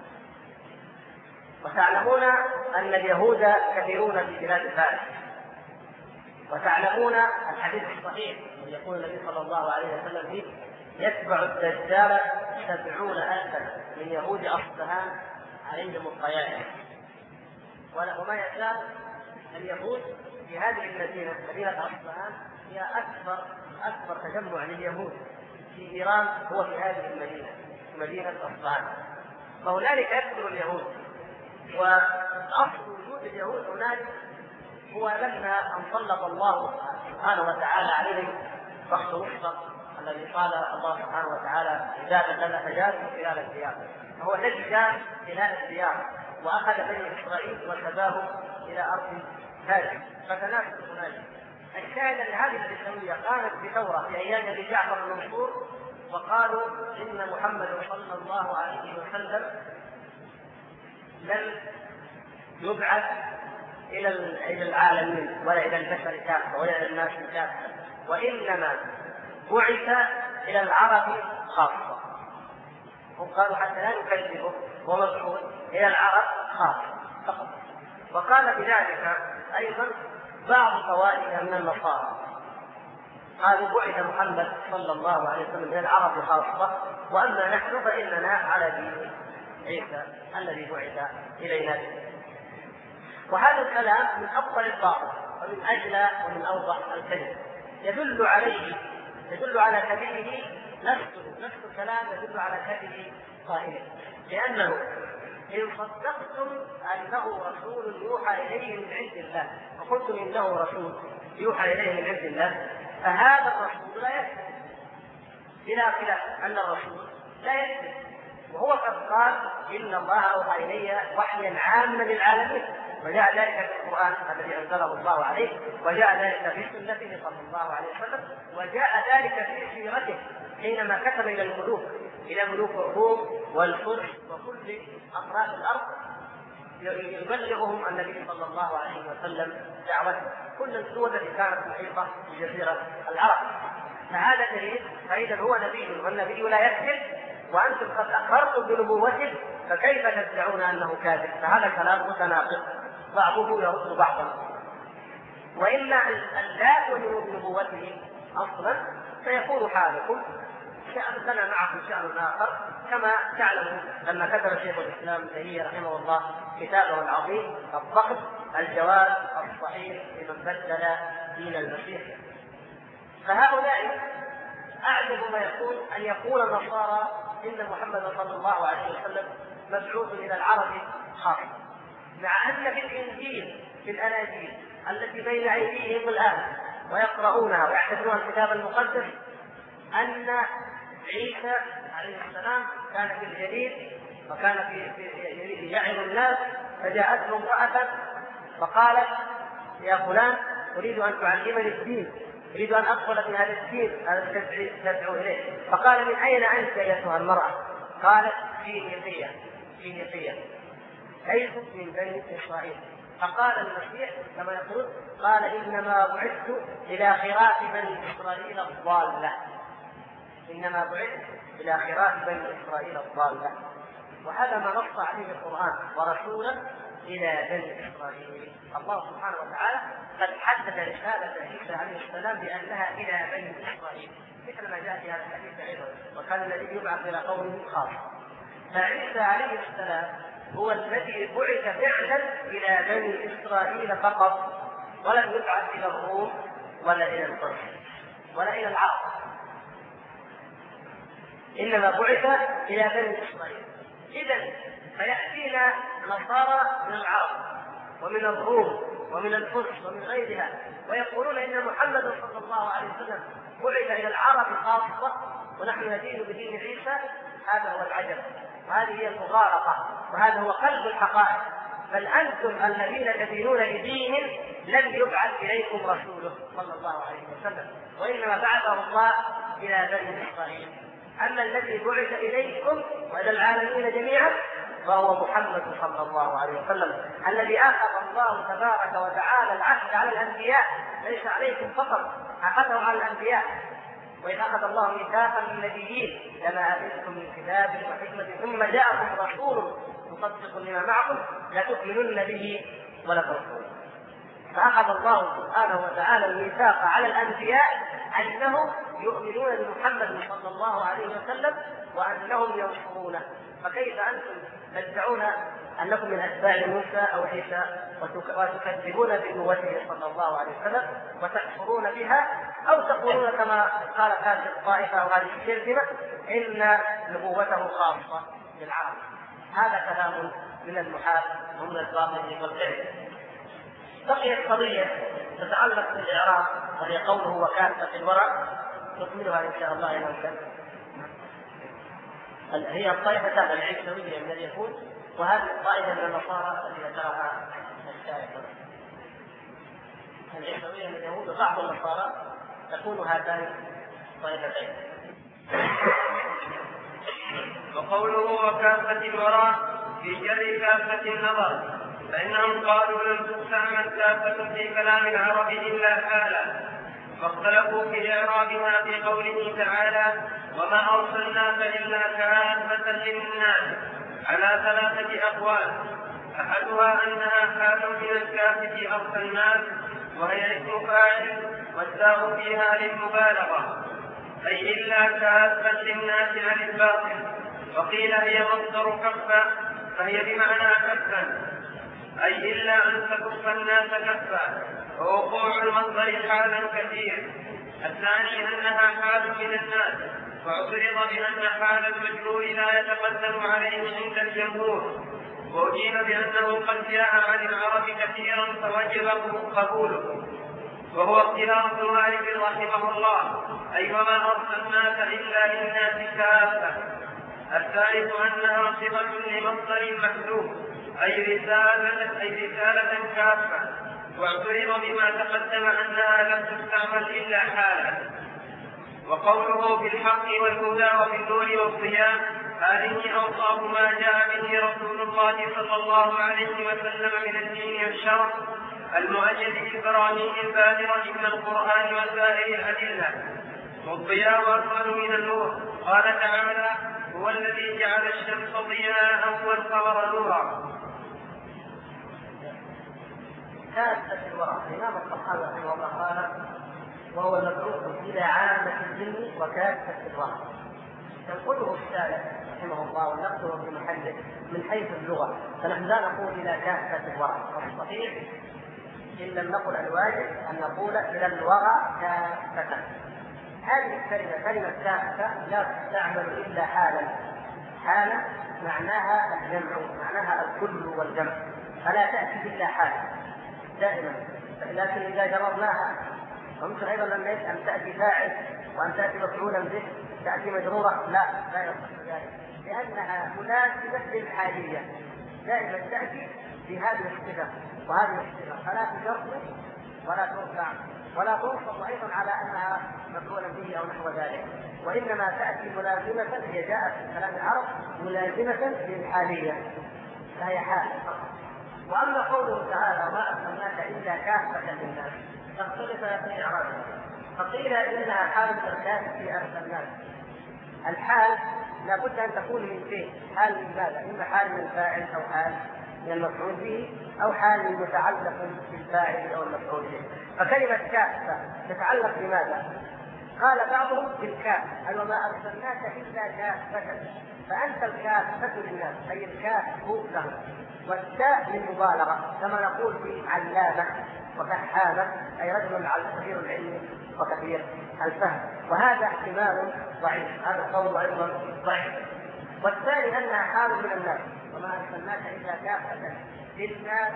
وتعلمون أن اليهود كثيرون في بلاد فارس، وتعلمون الحديث الصحيح يقول النبي صلى الله عليه وسلم فيه: يتبع الدجال 70,000 من يهود أصفهان عليهم الطيائف. وما يزال اليهود في هذه المدينة، مدينة أصفهان، هي أكبر تجمع لليهود في إيران هو في هذه المدينة، مدينة أصفهان. فهنالك يكثر اليهود، وأصل وجود اليهود هناك هو لما أن سلط الله سبحانه وتعالى عليهم بحث وسط الذي قال الله سبحانه وتعالى: عبادا لنا فجاسوا خلال الديار. فهو الذي جاء خلال الديار وأخذ بني إسرائيل وسباهم إلى أرض فارس، فتنافسوا هنالك. الشاهد أن هذه العيسوية قامت بثورة في أيام أبي جعفر المنصور، وقالوا إن محمد صلى الله عليه وسلم لم يبعث إلى العالمين ولا إلى البشر كافة ولا إلى الناس كافة، وإنما بعث إلى العرب خاصة. هم قالوا حتى لا نكذبه ومبعوث إلى العرب خاصة فقط. وقال بذلك أيضا بعض طوائف من النصارى، قالوا بعث محمد صلى الله عليه وسلم إلى العرب خاصة، وأما نحن فإننا على دين عيسى الذي بعث إلينا. وهذا الكلام من أفضل الباطل ومن أجل ومن أوضح الكذب، يدل على كذبه نفس الكلام يدل على كذب قائله، لأنه إن صدقتم أنه رسول يوحى إليه من عند الله وقلتم إنه رسول يوحى إليه من عند الله، فهذا الرسول لا يكذب، بلا خلاف أن الرسول لا يكذب، وهو قد قال إن الله أوحى إلي وحيا عاما للعالمين، وجاء ذلك في القرآن الذي أنزله الله عليه، وجاء ذلك في سنته صلى الله عليه وسلم، وجاء ذلك في سيرته حينما كتب إلى ملوك الروم والفرس وكل أطراف الأرض يبلغهم النبي صلى الله عليه وسلم دعوته، كل الدول التي كانت محيطة بجزيرة العرب. فهذا دليل، فإذا هو نبي والنبي لا يكذب، وأنتم قد أقررتم بنبوته، فكيف تدعون أنه كاذب؟ فهذا كلام متناقض بعضه يرد بعضا. وإلا أن لا تؤمنوا بنبوته أصلا فيكون حالكم لنا معكم شأن آخر، كما تعلمون لما كتب شيخ الإسلام ابن تيمية رحمه الله كتابه العظيم الضخم الجواز الصحيح لمن بدل دين المسيح. فهؤلاء أعجب ما يكون أن يقول النصارى إن محمد صلى الله عليه وسلم مبعوث إلى العرب خاصة، مع أن في الإنجيل في الأناجيل التي بين أيديهم الآن ويقرؤونها ويعتبرونها الكتاب المقدس أن عيسى عليه السلام كان في الجليل وكان في يعظ الناس، فجاءته امرأة فقالت يا فلان أريد أن تعلمني الدين، أريد أن أدخل في هذا الدين الذي تدعو إليه. فقال من أين أنت أيتها المرأة؟ قالت فينيقية ليست من بني إسرائيل. فقال المسيح كما يقول قال إنما بعثت إلى خراف بني إسرائيل الضالة، إنما بعثت إلى خراف بني إسرائيل الضالة. وهذا ما نص عليه القرآن ورسولا إلى بني إسرائيل. الله سبحانه وتعالى قد حدد رسالة عيسى عليه السلام بأنها إلى بني إسرائيل، مثل ما جاء في هذا الحديث أيضا، وكان الذي يبعث إلى قومه خاصة. فعيسى عليه السلام هو الذي بعث فعلا إلى بني إسرائيل فقط، ولم يبعث إلى الروم ولا إلى الفرس ولا إلى العرب، إنما بعث إلى بني إسرائيل. إذن فيأتينا نصارى من العرب ومن الروم ومن الفرس ومن غيرها ويقولون إن محمد صلى الله عليه وسلم بعث إلى العرب خاصة ونحن ندين بدين عيسى. هذا هو العجب، وهذه هي المغالطة، وهذا هو قلب الحقائق. بل أنتم الذين تدينون بدين لم يبعث إليكم رسوله صلى الله عليه وسلم، وإنما بعثه الله إلى بني إسرائيل. أما الذي بعث إليكم وإلى العالمين جميعا فهو محمد صلى الله عليه وسلم، الذي أخذ الله تبارك وتعالى العهد على الأنبياء، ليس عليكم فقط، أخذه على الأنبياء. وإذ أخذ الله ميثاقا للنبيين لما آتيتكم من كتاب وحكمة ثم جاءكم رسول مصدق لما معكم لتؤمنن به ولتنصرونه. فأخذ الله سبحانه وتعالى الميثاق على الأنبياء أنهم يؤمنون بمحمد صلى الله عليه وسلم وأنهم ينصرونه. فكيف أنتم تدعون أنكم من أتباع موسى أو عيسى وتكذبون بنبوته صلى الله عليه وسلم وتكفرون بها، أو تقولون كما قالت هذه الطائفة أو هذه الشرذمة إن نبوته خاصة بالعرب؟ هذا كلام من المحال ومن الباطل والكذب. بقيت قضية تتعلق بالإعراب وهي قوله وكانت في الورع، نكملها إن شاء الله إلى الآن. هي الطائفة العيسوية من اليهود، وهذه الطائفة من النصارى التي ذكرها الشارح. العيسوية من اليهود وبعض النصارى تكون هاتان الطائفتين. وقوله وكافة الوراء في شر كافة النظر، فإنهم قالوا لم تستعمل كافة في كلام العرب إلا حالا، فاختلفوا في إعرابها في قوله تعالى وما أرسلناك إلا كافة للناس على 3 أقوال. أحدها أنها حال من الكافة أرسلناك وهي اسم فاعل والتاء فيها للمبالغة، أي إلا كافة للناس عن الباطل. وقيل هي مصدر كفة فهي بمعنى كفا، أي إلا أن تكف الناس كفا، ووقوع المصدر حالا كثير. الثاني أنها حال من الناس، واعترض بأن حال المجرور لا يتقدم عليه عند الجمهور، وأجيب بأنه قد جاء عن العرب كثيرا فوجب قبوله، وهو اختيار ابن مالك رحمه الله، أي وما أرسلناك إلا للناس كافة. الثالث أنها صفة لمصدر محذوف، أي رسالة كافة، واعترض بما تقدم أنها لم تستعمل إلا حالا. وقوله في الحق والهدى وفي النور والضياء، هذه أوصاف ما جاء به رسول الله صلى الله عليه وسلم من الدين والشرع المؤيد بالبراهين البادرة من القرآن وسائر الأدلة. والضياء أكمل من النور، قال تعالى هو الذي جعل الشمس ضياء والقمر نورا. كافة الورى الإمام الطحاوي رحمه الله قال وهو المبعوث إلى عامة الجن وكافة الورى. ينقله الشارع رحمه الله ونقله في محله من حيث اللغة، فنحن لا نقول إلى كافة الورى، والصحيح إن لم نقل الواجب أن نقول إلى الورى كافة. هذه الكلمة كلمة كافة لا تستعمل إلا حالا. حالا معناها الجمع، معناها الكل والجمع، فلا تأتي إلا حالا دائما. لكن إذا جربناها وممكن أيضا أن تأتي فاعل وأن تأتي مفعولا به، تأتي مجرورة، لا يصح ذلك، لأنها مناسبة للحالية، دائما تأتي بهذه الصفة وهذه الصفة، فلا تجرد ولا ترفع ولا تنصب أيضا على أنها مفعولا به أو نحو ذلك، وإنما تأتي ملازمة. هي جاءت في كلام العرب ملازمة للحالية، فهي حال. وأما قوله تعالى ما أرسلناك إلا كافة للناس تختلف في إعرابها، فقيل إنها حال الكافة أرسلناك. الحال لابد أن تكون من شيء، حال من ماذا؟ إما حال من الفاعل أو حال من المفعول به أو حال متعلق بالفاعل أو المفعول به. فكلمة كافة تتعلق بماذا؟ قال بعضهم بالكاف، أي وما أرسلناك إلا كافة، فأنت الكافة للناس، أي الكاف له، والتاء للمبالغة كما نقول في علامة وفحامة، أي رجل كثير العلم وكثير الفهم، وهذا احتمال ضعيف، هذا قول أيضا ضعيف. والثاني أنها حال من الناس، وما أرسلناك إلا كافة للناس،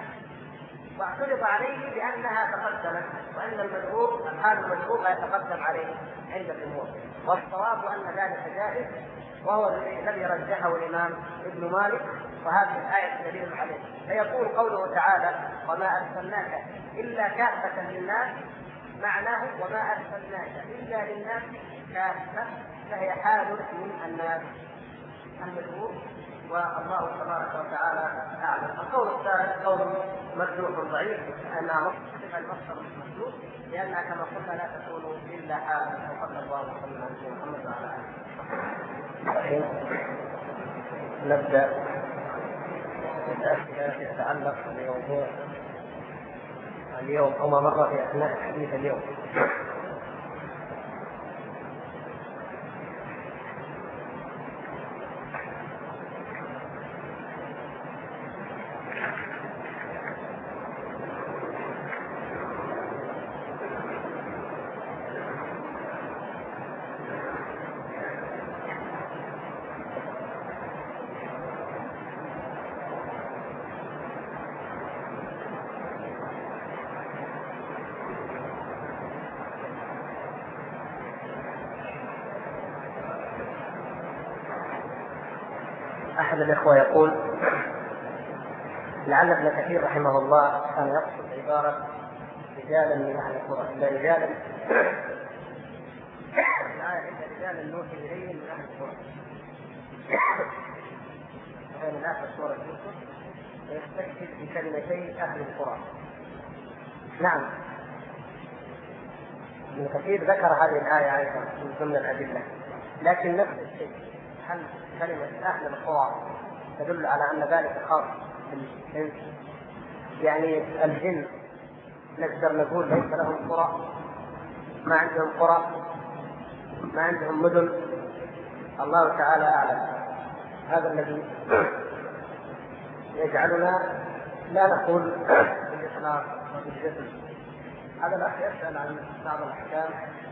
واعترض عليه بأنها تقدمت، وأن المجهول الحال المجهول لا يتقدم عليه عند الجمهور، والصواب أن ذلك جائز، وهو الذي رجحه الإمام ابن مالك، وهذه الآية دليل عليه. فيقول قوله تعالى وما أرسلناك إلا كافة للناس، معناه وما أرسلناك إلا للناس كافة، فهي حال من الناس المجهول، والله تبارك وتعالى أعلم. القول الثالث قول مرجوح ضعيف، أنها مصدر المصدر المسلوب، لأنها كما قلنا لا تكون إلا حالا، وصلى الله وسلم على محمد وعلى آله. نبدأ بالأسئلة تتعلق بموضوع اليوم أو ما مر في أثناء الحديث اليوم. أحد الإخوة يقول لعل ابن كثير رحمه الله كان يقصد عبارة رجالا من أهل القرآن، لا رجالا الآية إلا رجالا نوحي إليهم من أهل القرى. وهي من آخر سورة يوسف، ويستشهد بكلمتي أهل القرى. نعم، ابن كثير ذكر هذه الآية أيضا من ضمن الأدلة، لكن نفس الشيء، هل كلمة أهل القرى تدل على أن ذلك خاص بالجنس؟ يعني الجن نقدر نقول ليس لهم قرى، ما عندهم قرى، ما عندهم مدن؟ الله تعالى أعلم. هذا الذي يجعلنا لا نقول بالإطلاق وبالجسم. هذا الأخ يسأل عن بعض الأحكام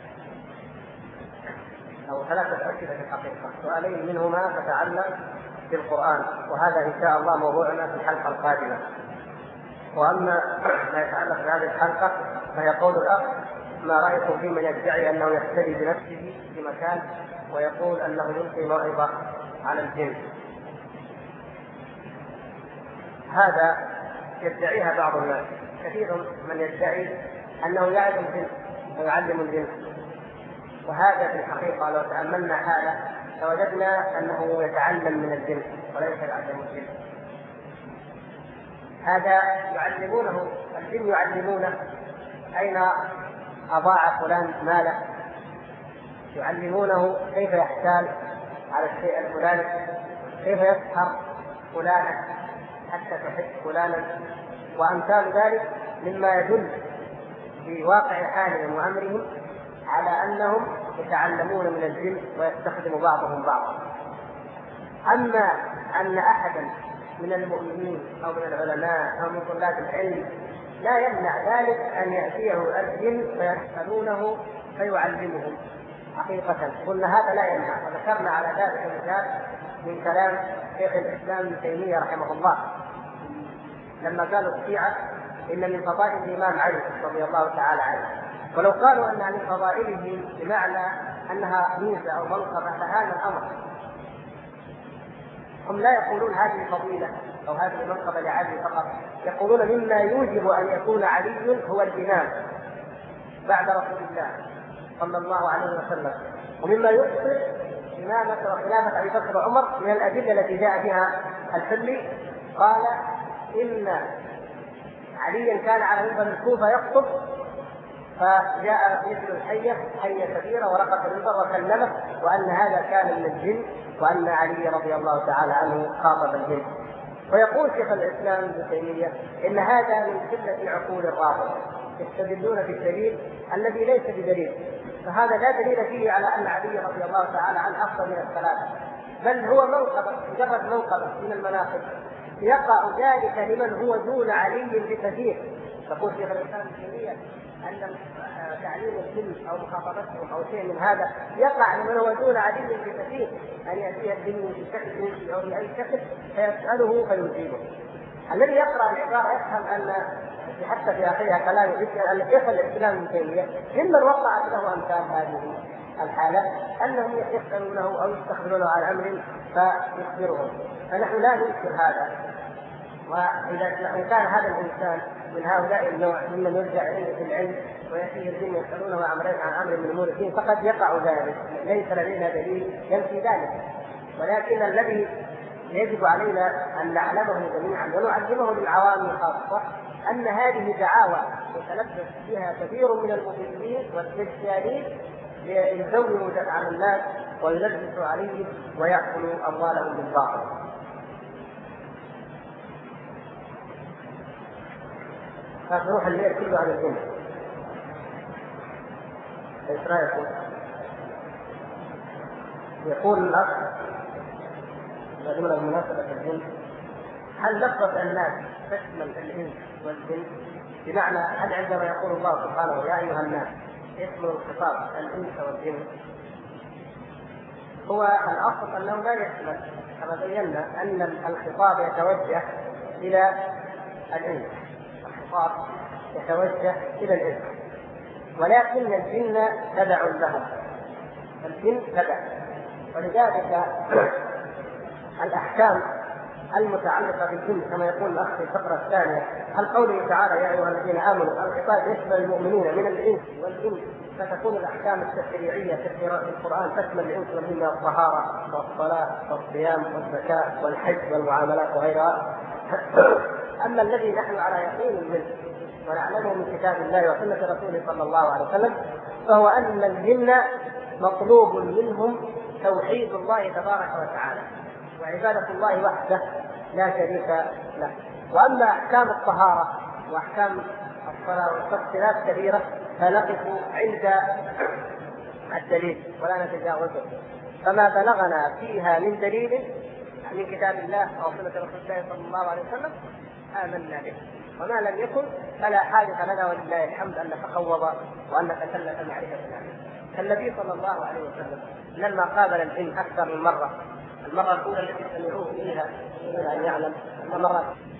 أو 3 أسئلة في الحقيقة، سؤالين منهما تتعلق بالقرآن، وهذا إن شاء الله موضوعنا في الحلقة القادمة. وأما ما يتعلق بهذه الحلقة فيقول الأخ: ما رأيكم في من يدعي أنه يهتدي بنفسه في مكان ويقول أنه يلقي موعظة على الجن؟ هذا يدعيها بعض الناس، كثير من يدعي أنه يعلم الجن ويعلم الجن، وهذا في الحقيقة لو تأملنا هذا لوجدنا أنه يتعلم من الجن وليس يعلم الجن. هذا يعلمونه الجن، يعلمونه أين أضاع فلان ماله، يعلمونه كيف يحتال على الشيء الفلاني، كيف يسحر فلانا حتى تحب فلانا، وأمثال ذلك مما يدل في واقع حالهم وأمرهم على أنهم يتعلمون من الجن ويستخدم بعضهم بعضا. أما أن أحدا من المؤمنين أو من العلماء أو من طلاب العلم لا يمنع ذلك أن يأتيه الجن فيسألونه فيعلمهم حقيقة، قلنا هذا لا يمنع، وذكرنا على ذلك مثال من كلام شيخ الإسلام ابن تيمية رحمه الله لما قالوا الشيعة إن من فضائل الإمام علي رضي الله تعالى عنه، ولو قالوا أنها من فضائله بمعنى أنها ميزة أو منقبة فهذا الأمر. هم لا يقولون هذه فضيلة أو هذه منقبة لعلي فقط، يقولون مما يوجب أن يكون علي هو الإمام بعد رسول الله صلى الله عليه وسلم، ومما يؤثر إمامة وخلافة أبي بكر وعمر من الأدلة التي جاء بها الحلي. قال إن عليا كان على منبر الكوفة يخطب فجاء مثل حية كبيرة ورقة المنبر وكلمه، وأن هذا كان من الجن، وأن علي رضي الله تعالى عنه خاطب الجن. ويقول شيخ الإسلام ابن تيمية إن هذا من قلة عقول الرافضة، يستدلون بالدليل الذي ليس بدليل، فهذا لا دليل فيه على أن علي رضي الله تعالى عنه أفضل من الثلاثة، بل هو منقبة، مجرد منقبة من المناقب يقع ذلك لمن هو دون علي بكثير. يقول شيخ الإسلام ابن تيمية أن تعليم الجن أو مخاطبتهم أو شيء من هذا يقع لمن هو دون علي بكثير، أن يأتي الجن في شكل جنسي أو بأي شكل فيسأله فيجيبه. الذي يقرأ العبارة يفهم أن حتى في آخرها كلام يذكر أن شيخ الإسلام ابن تيمية ممن وقعت له أمثال هذه الحالة أنهم يسألونه أو يستخدمونه على أمر فيخبرهم، فنحن لا ننكر هذا. وإذا كان هذا الإنسان من هؤلاء النوع ممن يرجع إليه في العلم ويأتيه الجن يسألونه عن أمر من أمور الدين فقد يقع ذلك، ليس لدينا دليل ينفي ذلك، ولكن الذي يجب علينا أن نعلمه جميعا ونعلمه للعوام خاصة أن هذه دعاوى يتلبس بها كثير من المضلين والدجالين ليزودوا على الناس ويلبسوا عليهم ويأكلوا أموالهم بالباطل. فنروح الليل كله على الجن. ايش رايكم؟ يقول الأخ ضمن مناسبة الجن: هل لفظة الناس تشمل الإنس والجن؟ بمعنى هل عندما يقول الله سبحانه يا أيها الناس يشمل الخطاب الإنس والجن؟ هو الأصل أنه لا يشمل، كما بينا أن الخطاب يتوجه إلى الإنس، الخطاب يتوجه إلى الإنس، ولكن الجن تبع لهم، الجن تبع، ولذلك الأحكام المتعلقة بالجن كما يقول الأخ في الفقرة الثانية: هل قوله تعالى يا أيها الذين آمنوا الخطاب يشمل المؤمنين من الإنس والجن فتكون الأحكام التشريعية في القرآن تشمل العنصر من الطهارة والصلاة والصيام والزكاة والحج والمعاملات وغيرها. أما الذي نحن على يقين منه ونعلمه من كتاب الله وسنة رسوله صلى الله عليه وسلم فهو أن الجن مطلوب منهم توحيد الله تبارك وتعالى وعبادة الله وحده لا شريك له. وأما أحكام الطهارة وأحكام الصلاة والتفصيلات كبيرة فنقف عند الدليل ولا نتجاوزه، فما بلغنا فيها من دليل من كتاب الله أو سنة رسول الله صلى الله عليه وسلم آمنا به، وما لم يكن فلا حاجة لنا ولله الحمد أن نتخوض وأن نتكلف معرفة ذلك. فالنبي صلى الله عليه وسلم لما قابل الجن أكثر من مرة، المرة الأولى التي سمعوه فيها أن يعلم، مرات